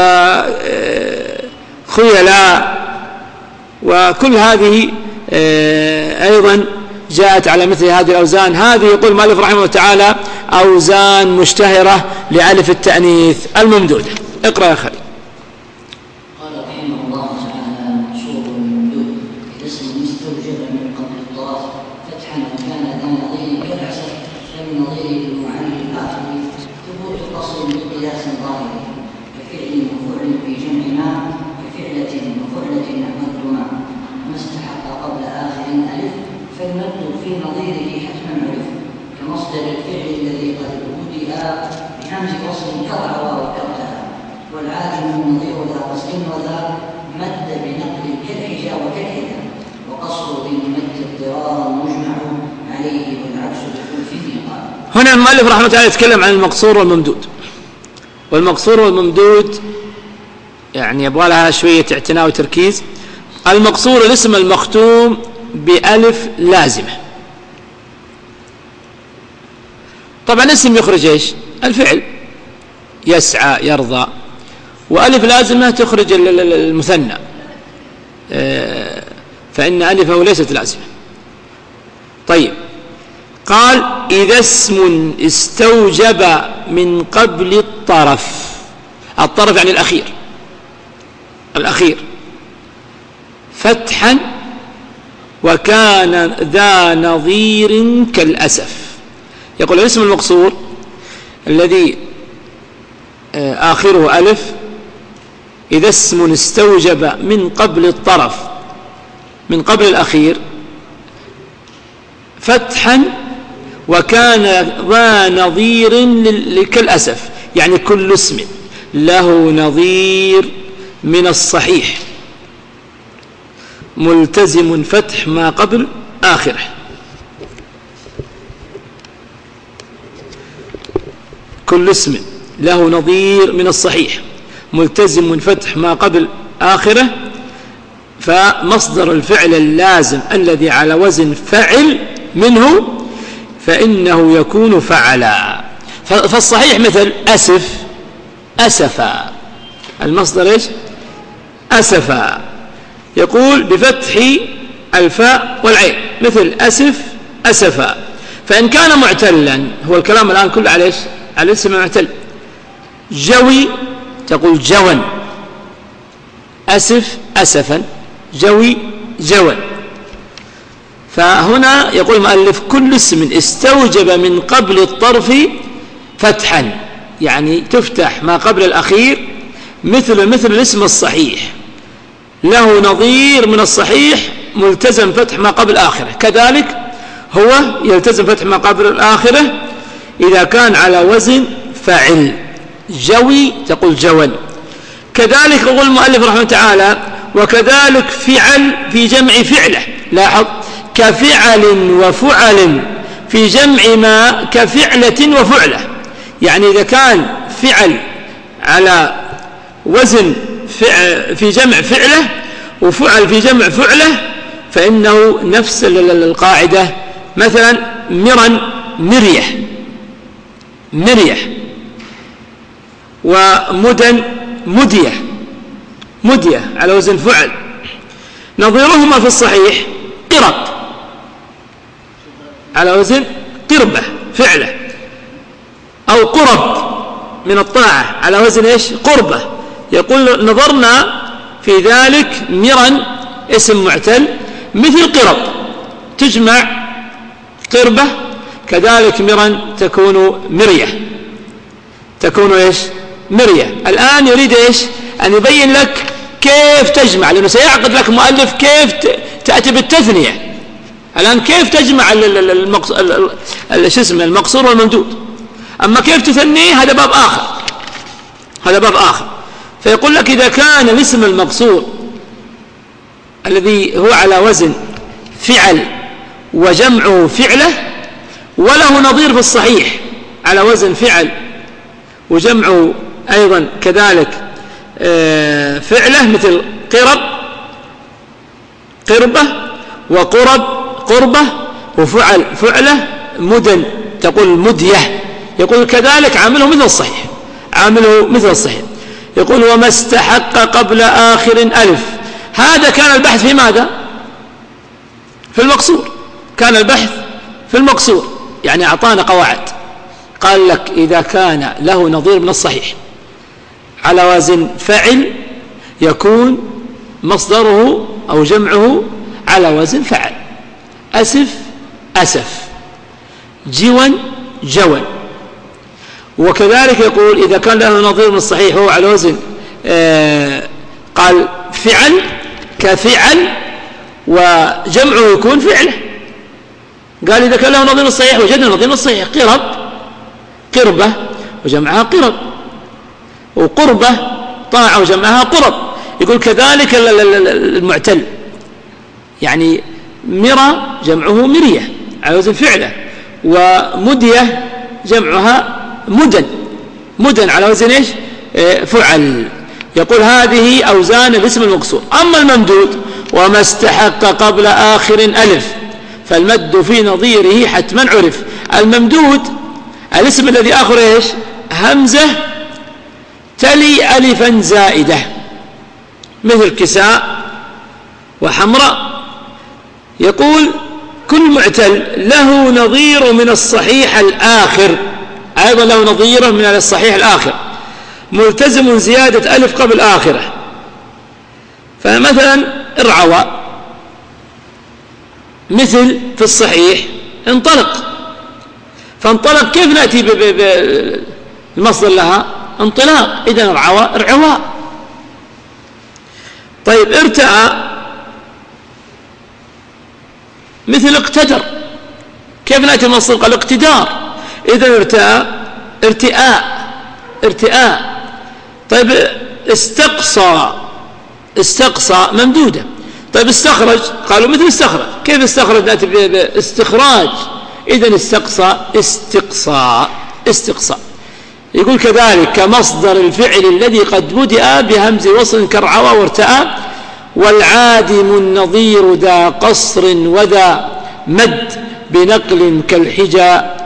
[SPEAKER 1] وخيلاء، وكل هذه أيضا جاءت على مثل هذه الأوزان. هذه يقول مالك رحمه الله تعالى أوزان مشتهرة لألف التأنيث الممدودة. اقرأ يا خالد.
[SPEAKER 2] قال رحمه الله تعالى منصوب الممدود الاسم مستوجب من قبل الطرف فتحا وكان ذا نظير كالعسل فمن نظير المعلم الآخر ثبوت قصر بقياس ظاهر كفعل وفعل في جمع ما كفعلة وفعلة مقدما ما استحق قبل آخر ألف فالمد في نظيره حتما عرف كمصدر الفعل الذي قد بدأ بهمز وصل كرع وكرتها والعاجم نظير ذا قصر وذا مد بنقل كالحجا وكالحجا والقصر بالمد اضطرارا مجمع عليه والعكس يكون فيه قال.
[SPEAKER 1] هنا المؤلف رحمه الله تعالى يتكلم عن المقصور والممدود. والمقصور والممدود يعني يبغى لها شوية اعتناء وتركيز. المقصور الاسم المختوم بألف لازمة. طبعا اسم يخرج ايش؟ الفعل، يسعى يرضى، وألف لازمة تخرج المثنى، فإن ألفه ليست لازمة. طيب، قال إذا اسم استوجب من قبل الطرف يعني الأخير فتحا وكان ذا نظير كالأسف. يقول الاسم المقصور الذي آخره ألف إذا اسم استوجب من قبل الطرف من قبل الأخير فتحا وكان ذا نظير كالأسف، يعني كل اسم له نظير من الصحيح ملتزم فتح ما قبل آخره. كل اسم له نظير من الصحيح ملتزم فتح ما قبل آخره، فمصدر الفعل اللازم الذي على وزن فعل منه فإنه يكون فعلا. فالصحيح مثل أسف أسفا، المصدر إيش؟ أسفا. يقول بفتح الفاء والعين مثل أسف أسفا. فإن كان معتلا، هو الكلام الآن كله على إيش؟ على الاسم المعتل. جوي تقول جوا، أسف أسفا، جوي جوا. فهنا يقول المؤلف كل اسم استوجب من قبل الطرف فتحا، يعني تفتح ما قبل الأخير مثل الاسم الصحيح له نظير من الصحيح ملتزم فتح ما قبل آخره، كذلك هو يلتزم فتح ما قبل الآخرة إذا كان على وزن فعل. جوي تقول جول. كذلك يقول المؤلف رحمه تعالى وكذلك فعل في جمع فعله. لاحظ كفعل وفعل في جمع ما كفعلة وفعلة، يعني إذا كان فعل على وزن في جمع فعله وفعل في جمع فعله فإنه نفس القاعدة. مثلا مرا مريح ومدن مدية على وزن فعل. نظيرهما في الصحيح قرب على وزن قربة فعله، أو قرب من الطاعة على وزن إيش؟ قربة. يقول نظرنا في ذلك مرا اسم معتل مثل قرب تجمع قربة، كذلك مرا تكون مرية، تكون إيش؟ مرية. الآن يريد إيش؟ أن يبين لك كيف تجمع، لأنه سيعقد لك مؤلف كيف تأتي بالتثنية. الآن كيف تجمع المقصور والممدود، أما كيف تثنيه هذا باب آخر. فيقول لك إذا كان الاسم المقصور الذي هو على وزن فعل وجمعه فعله وله نظير في الصحيح على وزن فعل وجمعه أيضا كذلك فعله مثل قربة وقرب قربة وفعل فعله مدن تقول مدية. يقول كذلك عامله مثل الصحيح. يقول وما استحق قبل آخر ألف. هذا كان البحث في ماذا؟ في المقصور. كان البحث في المقصور، يعني أعطانا قواعد. قال لك إذا كان له نظير من الصحيح على وزن فعل يكون مصدره أو جمعه على وزن فعل. أسف جوا جوا. وكذلك يقول إذا كان له نظير من الصحيح هو على وزن قال فعل كفعل وجمعه يكون فعله. قال إذا كان له نظير من الصحيح وجدنا نظير من الصحيح قربة وجمعها قرب، وقربة طاعة وجمعها قرب. يقول كذلك المعتل، يعني مرى جمعه مرية على وزن فعلة، ومدية جمعها مدن على وزن إيش؟ فعل. يقول هذه أوزان الاسم المقصور. أما الممدود وما استحق قبل آخر ألف فالمد في نظيره حتما عرف. الممدود الاسم الذي آخر إيش؟ همزة تلي ألفا زائدة، مثل كساء وحمراء. يقول كل معتل له نظير من الصحيح الآخر، أيضا له نظير من الصحيح الآخر ملتزم زيادة ألف قبل آخره. فمثلا ارعوى مثل في الصحيح انطلق، فانطلق كيف نأتي بالمصدر لها؟ انطلاق. إذن ارعوى ارعواء. طيب ارتأى مثل اقتدر، كيف نأتي المصدر؟ قال اقتدار. إذن ارتأى ارتئاء. طيب استقصى ممدودة. طيب استخرج، قالوا مثل استخرج، كيف استخرج؟ نأتي باستخراج. إذن استقصاء. يقول كذلك كمصدر الفعل الذي قد بدأ بهمز وصل كرعوى وارتأى، والعادم النظير ذا قصر وذا مد بنقل كالحجاء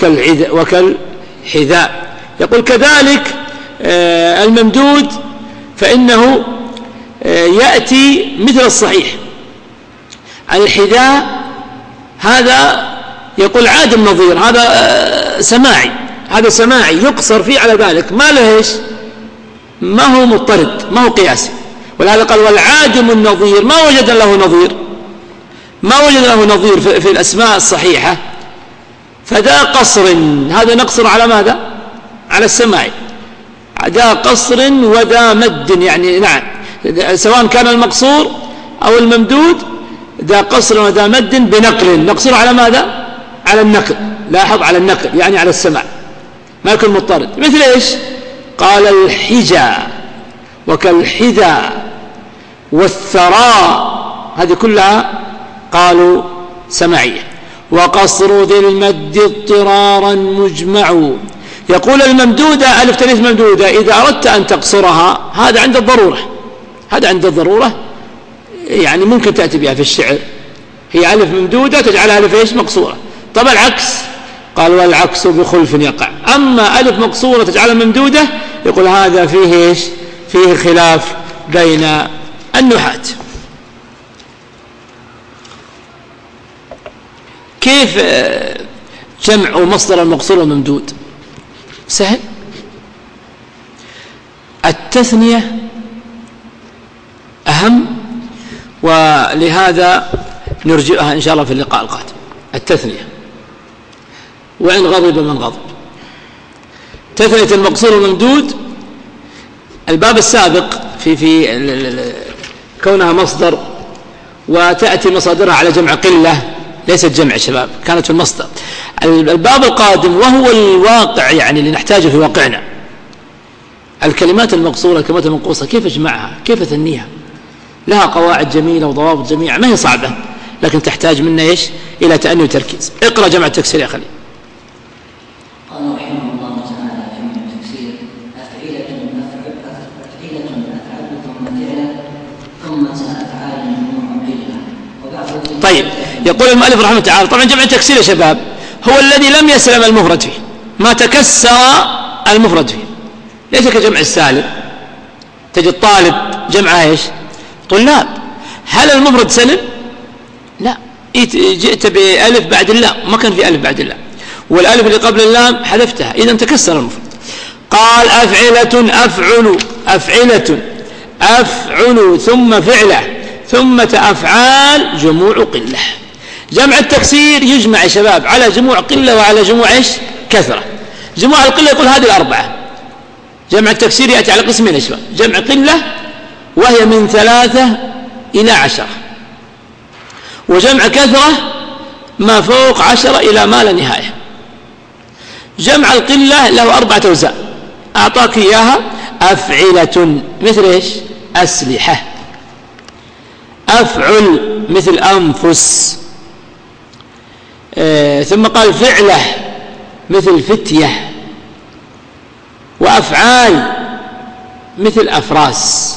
[SPEAKER 1] وكالحذاء. يقول كذلك الممدود فإنه يأتي مثل الصحيح. الحذاء هذا يقول عادم نظير، هذا سماعي يقصر فيه على ذلك، ما له ما هو مضطرد، ما هو قياسي. ولهذا قال والعادم النظير ما وجد له نظير في الأسماء الصحيحة، فذا قصر، هذا نقصر على ماذا؟ على السماعي. ذا قصر وذا مد، يعني نعم سواء كان المقصور أو الممدود ذا قصر وذا مد بنقل، نقصر على ماذا؟ على النقل. لاحظ على النقل يعني على السماع، ما يكون مضطرد. مثل إيش؟ قال الحجا وكالحذاء والثراء، هذه كلها قالوا سماعية. وقصر ذي المد اضطرارا مجمع. يقول الممدودة ألف تلف ممدودة إذا أردت أن تقصرها، هذا عند الضرورة يعني ممكن تأتي بها في الشعر، هي ألف ممدودة تجعلها ألف إيش؟ مقصورة. طبعا العكس، قال والعكس بخلف يقع. أما ألف مقصورة تجعلها ممدودة يقول هذا فيه إيش؟ فيه خلاف بين النحاة. كيف جمع مصدر المقصور والممدود؟ سهل. التثنية أهم، ولهذا نرجئها إن شاء الله في اللقاء القادم. التثنية، وإن غضب من غضب. تثنية المقصور والممدود، الباب السابق في كونها مصدر وتأتي مصادرها على جمع قلة، ليست جمع شباب، كانت في المصدر. الباب القادم وهو الواقع يعني اللي نحتاجه في واقعنا، الكلمات المقصورة الكلمات المنقوصة كيف اجمعها، كيف اثنيها. لها قواعد جميلة وضوابط جميلة، ما هي صعبة، لكن تحتاج منا إيش؟ إلى تأني وتركيز. اقرأ جمع التكسير يا خليل.
[SPEAKER 2] قال رحمه الله تعالى جمع التكسير أفعلة أفعل ثم فعلة ثم أفعال جموع قلة.
[SPEAKER 1] طيب يقول المؤلف رحمه الله تعالى، طبعا جمع التكسير يا شباب هو الذي لم يسلم المفرد فيه، ما تكسر المفرد فيه، ليس كجمع السالم. تجد طالب جمع ايش؟ طلاب. هل المفرد سلم؟ لا، جئت بألف بعد اللام، ما كان في ألف بعد اللام، والألف اللي قبل اللام حذفتها، إذا تكسر المفرد. قال أفعلة أفعل ثم فعلة ثم أفعال جموع قلة. جمع التكسير يجمع يا شباب على جموع قلة وعلى جموع ايش؟ كثرة. جموع القلة يقول هذه الأربعة. جمع التكسير يأتي على قسمين يا شباب، جمع قلة وهي من 3 إلى 10، وجمع كثرة ما فوق 10 إلى ما لا نهاية. جمع القلة له 4 أوزان أعطاك إياها. أفعلة مثل إيش؟ أسلحة. أفعل مثل أنفس. ثم قال فعله مثل فتية، وأفعال مثل أفراس.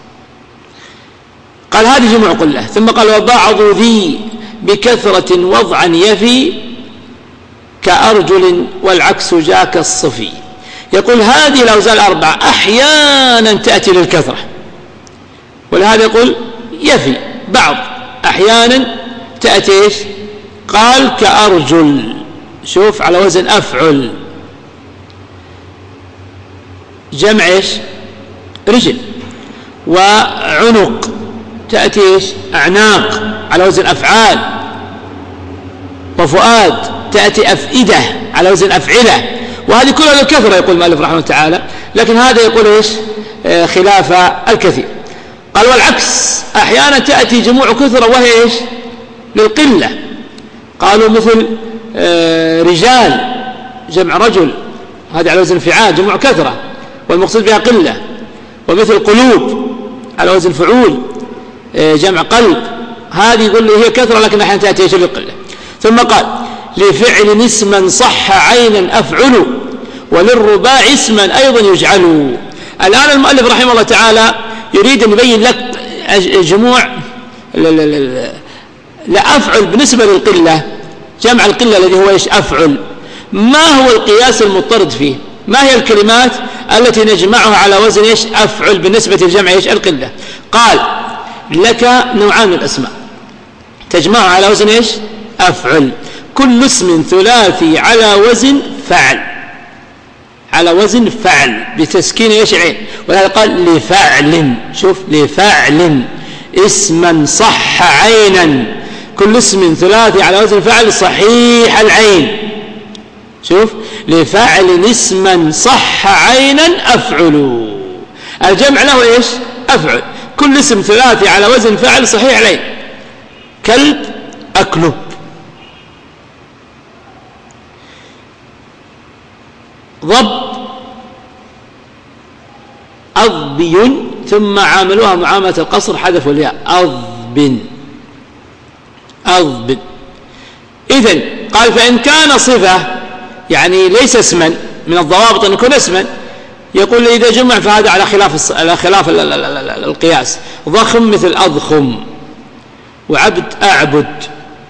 [SPEAKER 1] قال هذه جمع قلة. ثم قال وبعض ذي بكثرة وضعا يفي كأرجل والعكس جاك الصفي. يقول هذه الأوزان الأربعة أحيانا تأتي للكثرة، ولهذا يقول يفي بعض، أحيانا تأتي إيش؟ قال كأرجل، شوف على وزن أفعل، جمع إيش؟ رجل. وعنق تأتي إيش؟ أعناق على وزن أفعال. وفؤاد تأتي أفئدة على وزن أفعلة. وهذه كلها للكثرة يقول المؤلف رحمه الله تعالى، لكن هذا يقول إيش؟ خلاف الكثير. قال والعكس أحيانا تأتي جموع كثرة وهي إيش؟ للقلة. قالوا مثل رجال جمع رجل، هذه على وزن فعال جمع كثرة والمقصود بها قلة. ومثل قلوب على وزن فعول جمع قلب، هذه يقول هي كثرة لكن أحيانا تأتي إيش؟ للقلة. ثم قال لفعل اسما صح عينا أفعل وللرباع اسما أيضا يجعل. الآن المؤلف رحمه الله تعالى يريد أن يبين لك جموع لا أفعل بالنسبة للقلة، جمع القلة الذي هو إيش؟ أفعل. ما هو القياس المضطرد فيه؟ ما هي الكلمات التي نجمعها على وزن إيش؟ أفعل بالنسبة للجمع إيش؟ القلة. قال لك نوعان من الأسماء تجمعها على وزن إيش؟ أفعل. كل اسم ثلاثي على وزن فعل، على وزن فعل بتسكين إيش؟ العين. ولهذا قال لفعل، شوف لفعل اسما صح عينا، كل اسم ثلاثي على وزن فعل صحيح العين. شوف لفعل اسما صح عينا أفعل، الجمع له إيش؟ أفعل. كل اسم ثلاثي على وزن فعل صحيح العين. كلب أكلب، ضب أضبي، ثم عاملوها معاملة القصر حذفوا الياء أضب أضب. إذن قال فإن كان صفة يعني ليس اسما، من الضوابط أن يكون اسما، يقول إذا جمع فهذا على خلاف القياس. ضخم مثل أضخم، وعبد أعبد.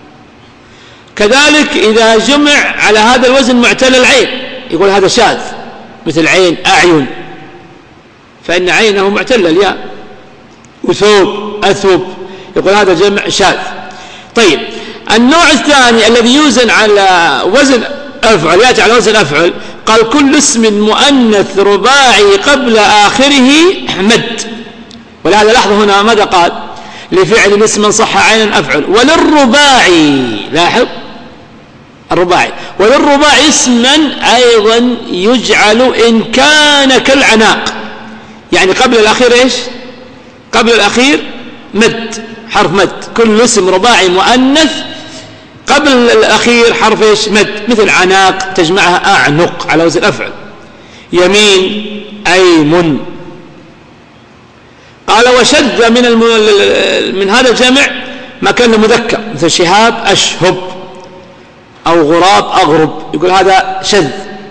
[SPEAKER 1] كذلك إذا جمع على هذا الوزن معتل العين يقول هذا شاذ، مثل عين أعين، فإن عينه معتل الياء. وثوب أثوب يقول هذا جمع شاذ. طيب النوع الثاني الذي يوزن على وزن أفعل، يأتي على وزن أفعل، قال كل اسم مؤنث رباعي قبل آخره مد. ولهذا لاحظوا هنا ماذا قال؟ لفعل اسما صح عينا أفعل. وللرباعي، لاحظ الرباعي، وللرباعي اسما أيضا يجعل إن كان كالعناق، يعني قبل الأخير إيش؟ قبل الأخير مد، حرف مد. كل اسم رباعي مؤنث قبل الأخير حرف إيش؟ مد، مثل عناق تجمعها أعنق على وزن أفعل. يمين أيمن. قال وشذ من هذا الجمع ما كان مذكر، مثل شهاب أشهب، أو غراب أغرب، يقول هذا شذ.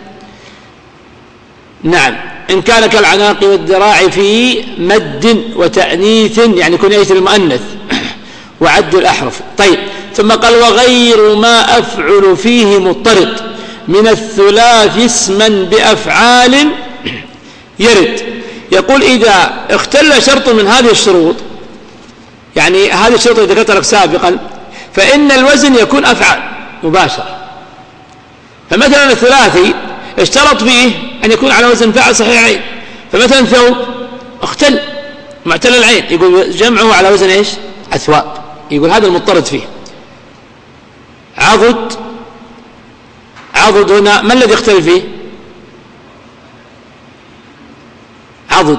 [SPEAKER 1] نعم إن كان كالعناق والذراع في مد وتأنيث، يعني يكون يأتي المؤنث وعد الأحرف. طيب ثم قال وغير ما أفعل فيه مضطرد من الثلاث اسما بأفعال يرد. يقول إذا اختل شرط من هذه الشروط، يعني هذه الشروط التي ذكرت لك سابقا، فإن الوزن يكون أفعال مباشرة. فمثلا الثلاثي اشترط فيه أن يكون على وزن فعل صحيح العين، فمثلا ثوب اختل معتل العين، يقول جمعه على وزن إيش؟ أثواب، يقول هذا المضطرد فيه. عضد، عضد هنا ما الذي اختل فيه؟ عضد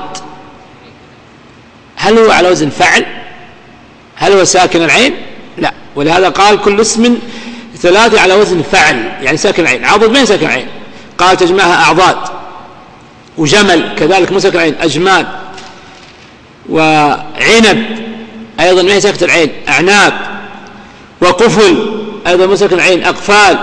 [SPEAKER 1] هل هو على وزن فعل؟ هل هو ساكن العين؟ لا. ولهذا قال كل اسم ثلاثي على وزن فعل، يعني ساكن العين. عضد من ساكن العين؟ قال تجمعها أعضاد. وجمل كذلك مو ساكن العين، أجمال. وعنب أيضا ما هي ساكنة العين، أعناب. وقفل أيضا مو ساكنة العين، أقفال.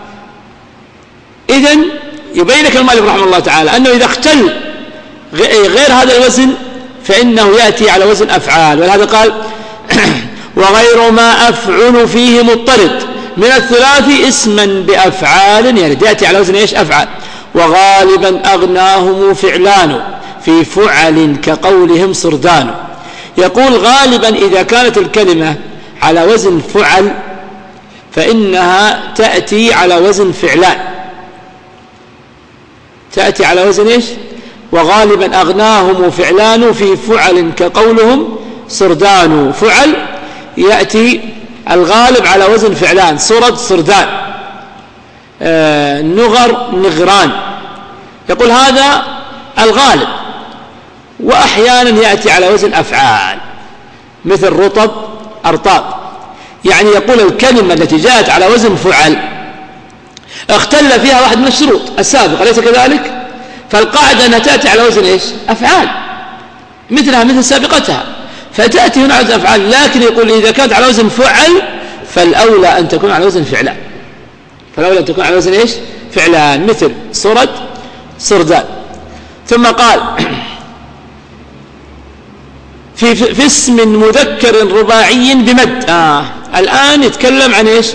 [SPEAKER 1] إذن يبين لك المؤلف رحمه الله تعالى أنه إذا اختل غير هذا الوزن فإنه يأتي على وزن أفعال، ولهذا قال وغير ما أفعل فيه مضطرد من الثلاثي اسما بأفعال يرد، يأتي على وزن إيش؟ أفعال. وغالبا أغناهم فعلان في فعل كقولهم صردان. يقول غالبا إذا كانت الكلمة على وزن فعل فإنها تأتي على وزن فعلان، تأتي على وزن إيش؟ وغالبا أغناهم فعلان في فعل كقولهم صردان. فعل يأتي الغالب على وزن فعلان، صرد صردان، نغر نغران. يقول هذا الغالب. وأحيانا يأتي على وزن أفعال مثل رطب أرطاب. يعني يقول الكلمة التي جاءت على وزن فعل اختل فيها واحد من الشروط السابقة، أليس كذلك؟ فالقاعدة أنها تأتي على وزن إيش؟ أفعال مثلها مثل سابقتها، فتأتي هنا على وزن أفعال. لكن يقول إذا كانت على وزن فعل فالأولى أن تكون على وزن فعلان، فالأولى أن تكون على وزن إيش؟ فعلان، مثل صرد صردان. ثم قال في اسم مذكر رباعي بمد. الآن يتكلم عن إيش؟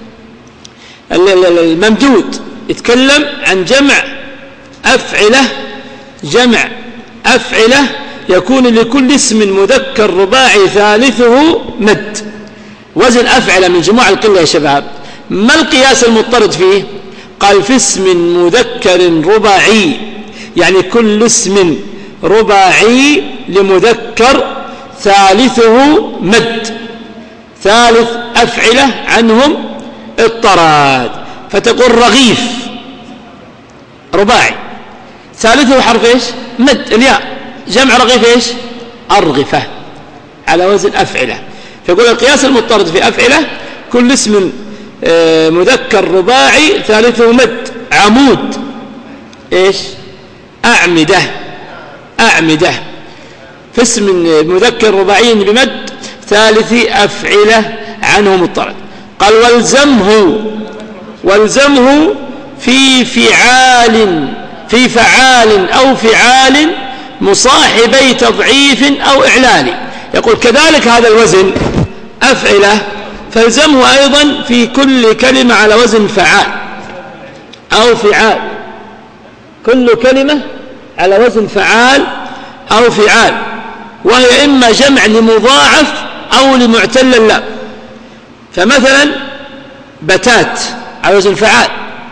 [SPEAKER 1] الممدود، يتكلم عن جمع أفعلة، جمع أفعلة يكون لكل اسم مذكر رباعي ثالثه مد. وزن أفعلة من جموع القلة يا شباب. ما القياس المضطرد فيه؟ قال في اسم مذكر رباعي، يعني كل اسم رباعي لمذكر ثالثه مد، ثالث أفعلة عنهم اضطراد. فتقول رغيف رباعي ثالثه حرف إيش؟ مد، الياء، جمع رغيف إيش؟ أرغفة، على وزن أفعلة. فيقول القياس المضطرد في أفعلة كل اسم مذكر رباعي ثالثه مد. عمود إيش؟ أعمدة، أعمدة. في اسم مذكر رباعي بمد ثالث أفعلة عنه مضطرد. قال والزمه، والزمه في فعال، في فعال أو فعال مصاحبي تضعيف أو إعلان. يقول كذلك هذا الوزن أفعلة فالزمه أيضا في كل كلمة على وزن فعال أو فعال، كل كلمة على وزن فعال أو فعال، وهي إما جمع لمضاعف أو لمعتل اللام. فمثلا بتات على وزن فعال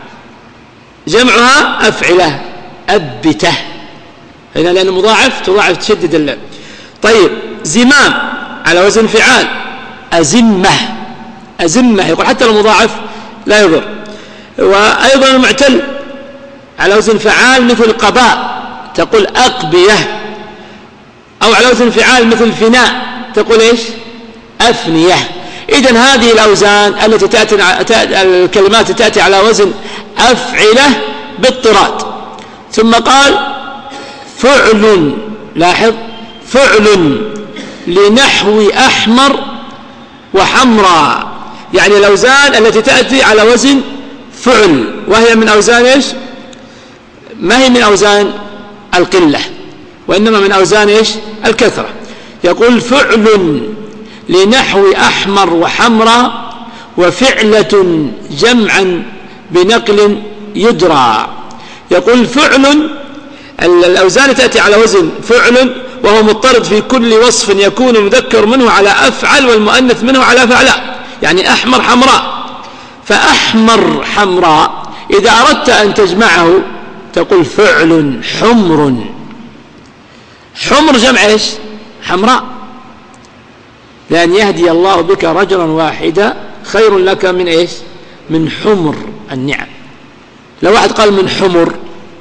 [SPEAKER 1] جمعها أفعلة، أبته، هنا لأنه مضاعف تضاعف تشدد اللام. طيب زمام على وزن فعال، أزمة، أزمة، يقول حتى لو مضاعف لا يضر. وأيضا المعتل على وزن فعال مثل قباء تقول أقبية، أو على وزن فعال مثل فناء تقول إيش؟ أفنية. إذن هذه الأوزان التي تأتي الكلمات تأتي على وزن أفعلة باضطراد. ثم قال فعل، لاحظ فعل لنحو أحمر وحمراء، يعني الأوزان التي تأتي على وزن فعل، وهي من أوزان إيش؟ ما هي من أوزان القلة وإنما من أوزان إيش؟ الكثرة. يقول فعل لنحو أحمر وحمراء وفعلة جمعا بنقل يدرى. يقول فعل الأوزان تأتي على وزن فعل وهو مضطرد في كل وصف يكون المذكر منه على أفعل والمؤنث منه على فعلاء، يعني أحمر حمراء. فأحمر حمراء إذا أردت أن تجمعه تقول فعل حمر، حمر جمع إيش؟ حمراء، لأن يهدي الله بك رجلا واحدا خير لك من إيش؟ من حمر النعم. لو واحد قال من حمر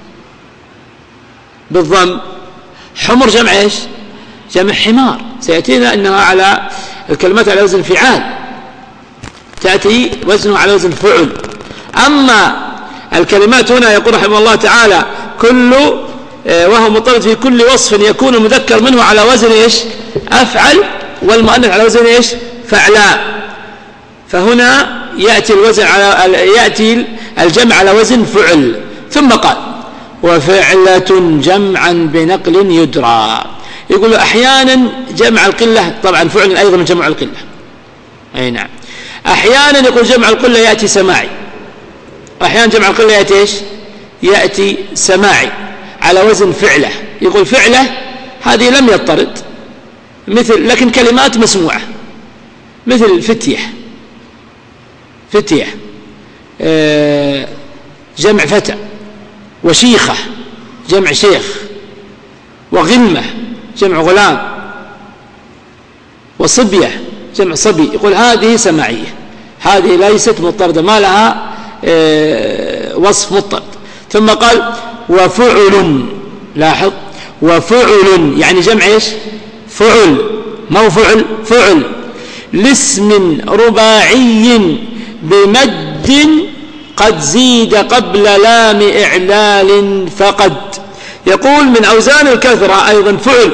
[SPEAKER 1] بالضم، حمر جمع إيش؟ جمع حمار. سيأتينا أنها على الكلمات على وزن فعال تأتي وزنه على وزن فعل. أما الكلمات هنا يقول رحمه الله تعالى كل وهو مضطرد في كل وصف يكون المذكر منه على وزن إيش؟ أفعل، والمؤنث على وزن إيش؟ فعلاء. فهنا يأتي الجمع على وزن فعل. ثم قال وفعلة جمعا بنقل يدرى. يقول أحيانا جمع القلة، طبعا فعل أيضا من جمع القلة، أي نعم. أحيانا يقول جمع القلة يأتي سماعي، أحيانا جمع القلة يأتي إيش؟ يأتي سماعي على وزن فعلة. يقول فعلة هذه لم يضطرد مثل، لكن كلمات مسموعة مثل فتية، فتية جمع فتى، وشيخة جمع شيخ، وغلمة جمع غلام، وصبية جمع صبي. يقول هذه سماعية، هذه ليست مضطردة، ما لها وصف مضطرد. ثم قال وفعل، لاحظ وفعل يعني جمع ايش؟ فعل، ما هو فعل؟ فعل لاسم رباعي بمد قد زيد قبل لام إعلال فقد. يقول من أوزان الكثرة أيضا فعل،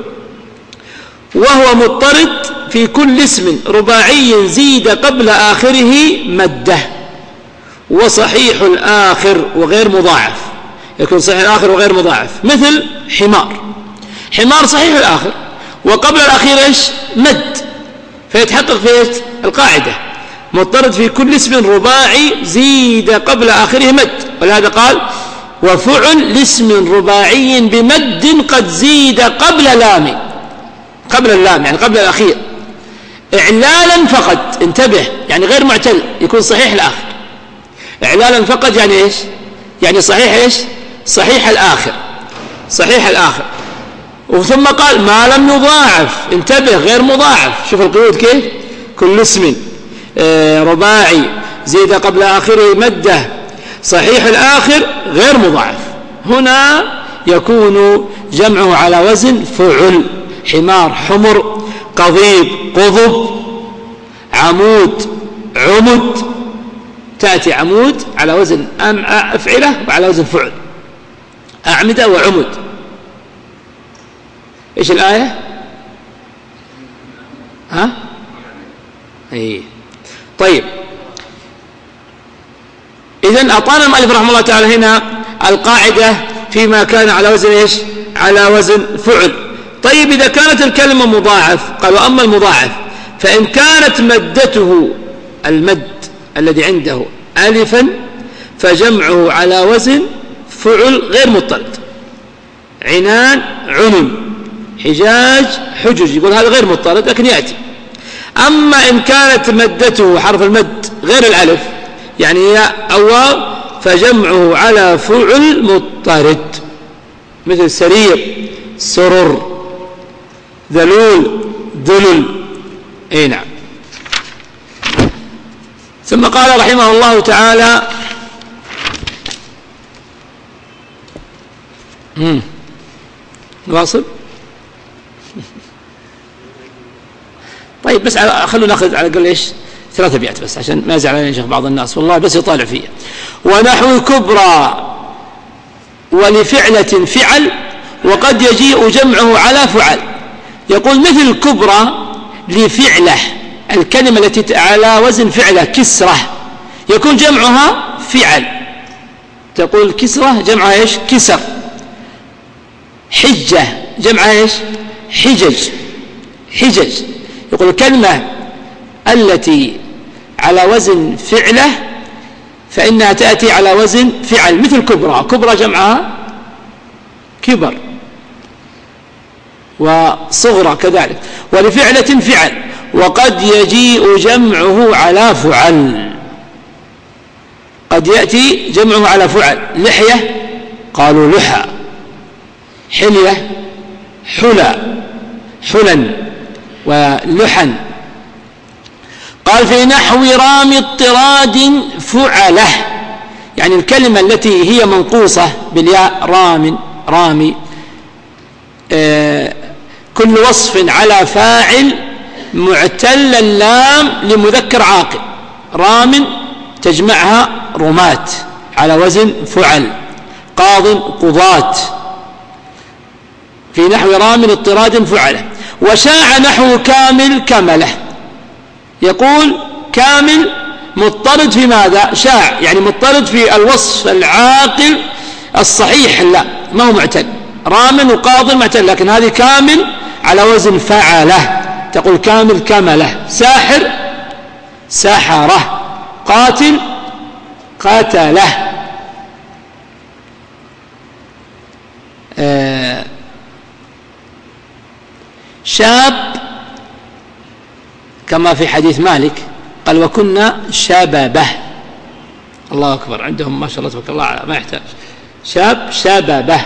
[SPEAKER 1] وهو مضطرد في كل اسم رباعي زيد قبل آخره مده، وصحيح الآخر وغير مضاعف. يكون صحيح الآخر وغير مضاعف، مثل حمار، حمار صحيح الآخر وقبل الأخير إيش؟ مد، فيتحقق في القاعدة مضطرد في كل اسم رباعي زيد قبل آخره مد. ولهذا قال وفعل لاسم رباعي بمد قد زيد قبل لام، قبل اللام يعني قبل الأخير، إعلالا فقط، انتبه، يعني غير معتل، يكون صحيح الآخر. إعلالا فقط يعني إيش؟ يعني صحيح إيش؟ صحيح الآخر، صحيح الآخر. وثم قال ما لم يضاعف، انتبه، غير مضاعف. شوف القيود كيف؟ كل اسم رباعي زيد قبل آخره مده صحيح الآخر غير مضاعف، هنا يكون جمعه على وزن فعل. حمار حمر، قضيب قضب، عمود عمد. تأتي عمود على وزن أفعلة وعلى وزن فعل، أعمدة وعمد. إيش الآية؟ ها؟ أي طيب، إذن أعطانا المؤلف رحمه الله تعالى هنا القاعدة فيما كان على وزن إيش؟ على وزن فعل. طيب إذا كانت الكلمة مضاعف، قال وأما المضاعف فإن كانت مدته المد الذي عنده ألفا فجمعه على وزن فعل غير مضطرد. عنان عنن، حجاج حجج، يقول هذا غير مضطرد لكن يأتي. أما إن كانت مدته حرف المد غير الألف يعني هي أواو فجمعه على فعل مضطرد، مثل سرير سرر، ذلول ذلل. اي نعم. ثم قال رحمه الله تعالى نواصل. طيب بس خلونا ناخذ على الاقل ايش 3 أبيات بس عشان ما يزعل علينا شيخ بعض الناس والله بس يطالع فيها. ونحو كبرى ولفعلة فعل وقد يجيء جمعه على فعل. يقول مثل كبرى لفعلة، الكلمة التي على وزن فعلة كسرة يكون جمعها فعل، تقول كسرة جمعها ايش؟ كسر. حجة جمعها ايش؟ حجج حجج. يقول الكلمة التي على وزن فعلة فإنها تأتي على وزن فعل، مثل كبرى، كبرى جمعها كبر، وصغرى كذلك. ولفعلة فعل وقد يجيء جمعه على فعل، قد يأتي جمعه على فعل. لحية قالوا لحى، حلية حلى حلا ولحن. قال في نحو رام اضطراد فعله، يعني الكلمة التي هي منقوصة بالياء رام رامي، كل وصف على فاعل معتل اللام لمذكر عاقل، رام تجمعها رمات على وزن فعل، قاض قضاة. في نحو رام اضطراد فعله. وشاع نحو كامل كمله. يقول كامل مضطرد في ماذا؟ شاع يعني مضطرد في الوصف العاقل الصحيح، لا ما هو معتل، رام وقاض معتل، لكن هذه كامل على وزن فعله. تقول كامل كمله، ساحر سحره، قاتل قتله، شاب كما في حديث مالك قال وكنا شبابه. الله أكبر، عندهم ما شاء الله تبارك الله ما يحتاج، شاب شبابه.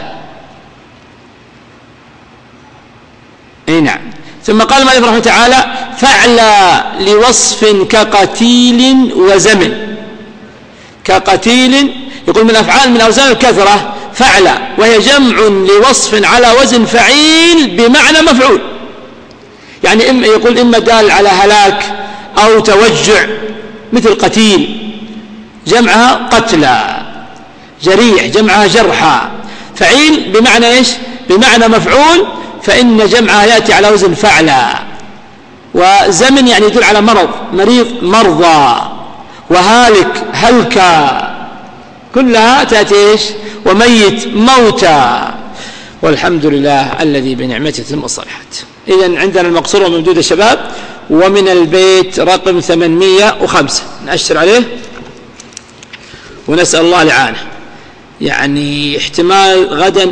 [SPEAKER 1] اي نعم. ثم قال مالك رحمه تعالى فعلى لوصف كقتيل وزمن. كقتيل يقول من أفعال من أوزان الكثرة فعلى، وهي جمع لوصف على وزن فعيل بمعنى مفعول، يعني يقول إما دال على هلاك أو توجع، مثل قتيل جمعها قتلى، جريح جمعها جرحى. فعيل بمعنى إيش؟ بمعنى مفعول، فإن جمعها يأتي على وزن فعلى. وزمن يعني يدل على مرض، مريض مرضى، وهالك هلكا، كلها تأتي إيش؟ وميت موتى. والحمد لله الذي بنعمته تتم الصالحات. إذن عندنا المقصور وممدود يا شباب. ومن البيت رقم 805 نأشر عليه ونسأل الله الإعانة. يعني احتمال غدا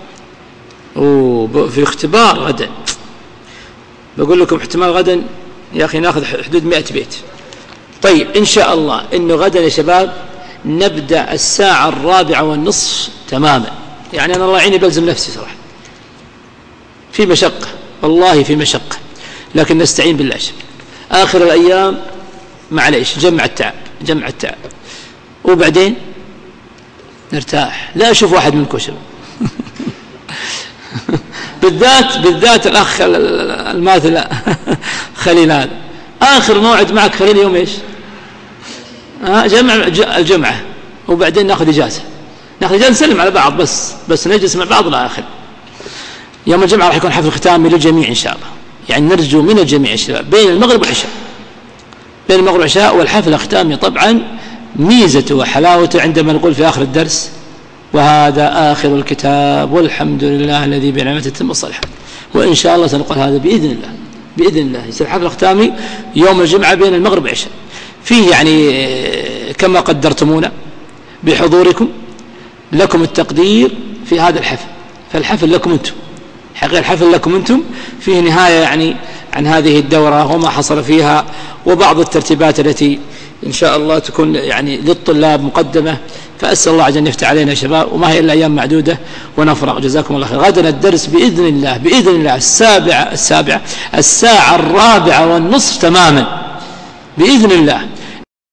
[SPEAKER 1] في اختبار غدا، بقول لكم احتمال غدا يا أخي ناخذ حدود 100 بيت. طيب إن شاء الله إنه غدا يا شباب نبدأ 4:15 تماما. يعني أنا الله يعيني بلزم نفسي صراحة، في مشقة والله في مشقة، لكن نستعين بالله. آخر الأيام معليش جمع التعب جمع التعب، وبعدين نرتاح. لا أشوف واحد منكم شباب بالذات الأخ الماثل خليل، هذا آخر موعد معك خليل يوم إيش؟ جمع الجمعة، وبعدين نأخذ إجازة نسلم على بعض، بس نجلس مع بعض لا آخر. يوم الجمعة راح يكون حفل ختامي للجميع إن شاء الله، يعني نرجو من الجميع الشباب بين المغرب والعشاء، بين المغرب والعشاء. والحفل الختامي طبعا ميزته وحلاوته عندما نقول في آخر الدرس وهذا آخر الكتاب والحمد لله الذي بنعمته تتم الصالحات. وإن شاء الله سنقول هذا بإذن الله يصير الحفل الختامي يوم الجمعة بين المغرب والعشاء، فيه يعني كما قدرتمونا بحضوركم لكم التقدير في هذا الحفل. فالحفل لكم أنتم، حقيقة الحفل لكم أنتم، فيه نهاية يعني عن هذه الدورة وما حصل فيها، وبعض الترتيبات التي إن شاء الله تكون يعني للطلاب مقدمة. فأسأل الله عز وجل يفتح علينا يا شباب، وما هي إلا أيام معدودة ونفرغ. جزاكم الله خير. غدا الدرس بإذن الله 7:15 تماما بإذن الله.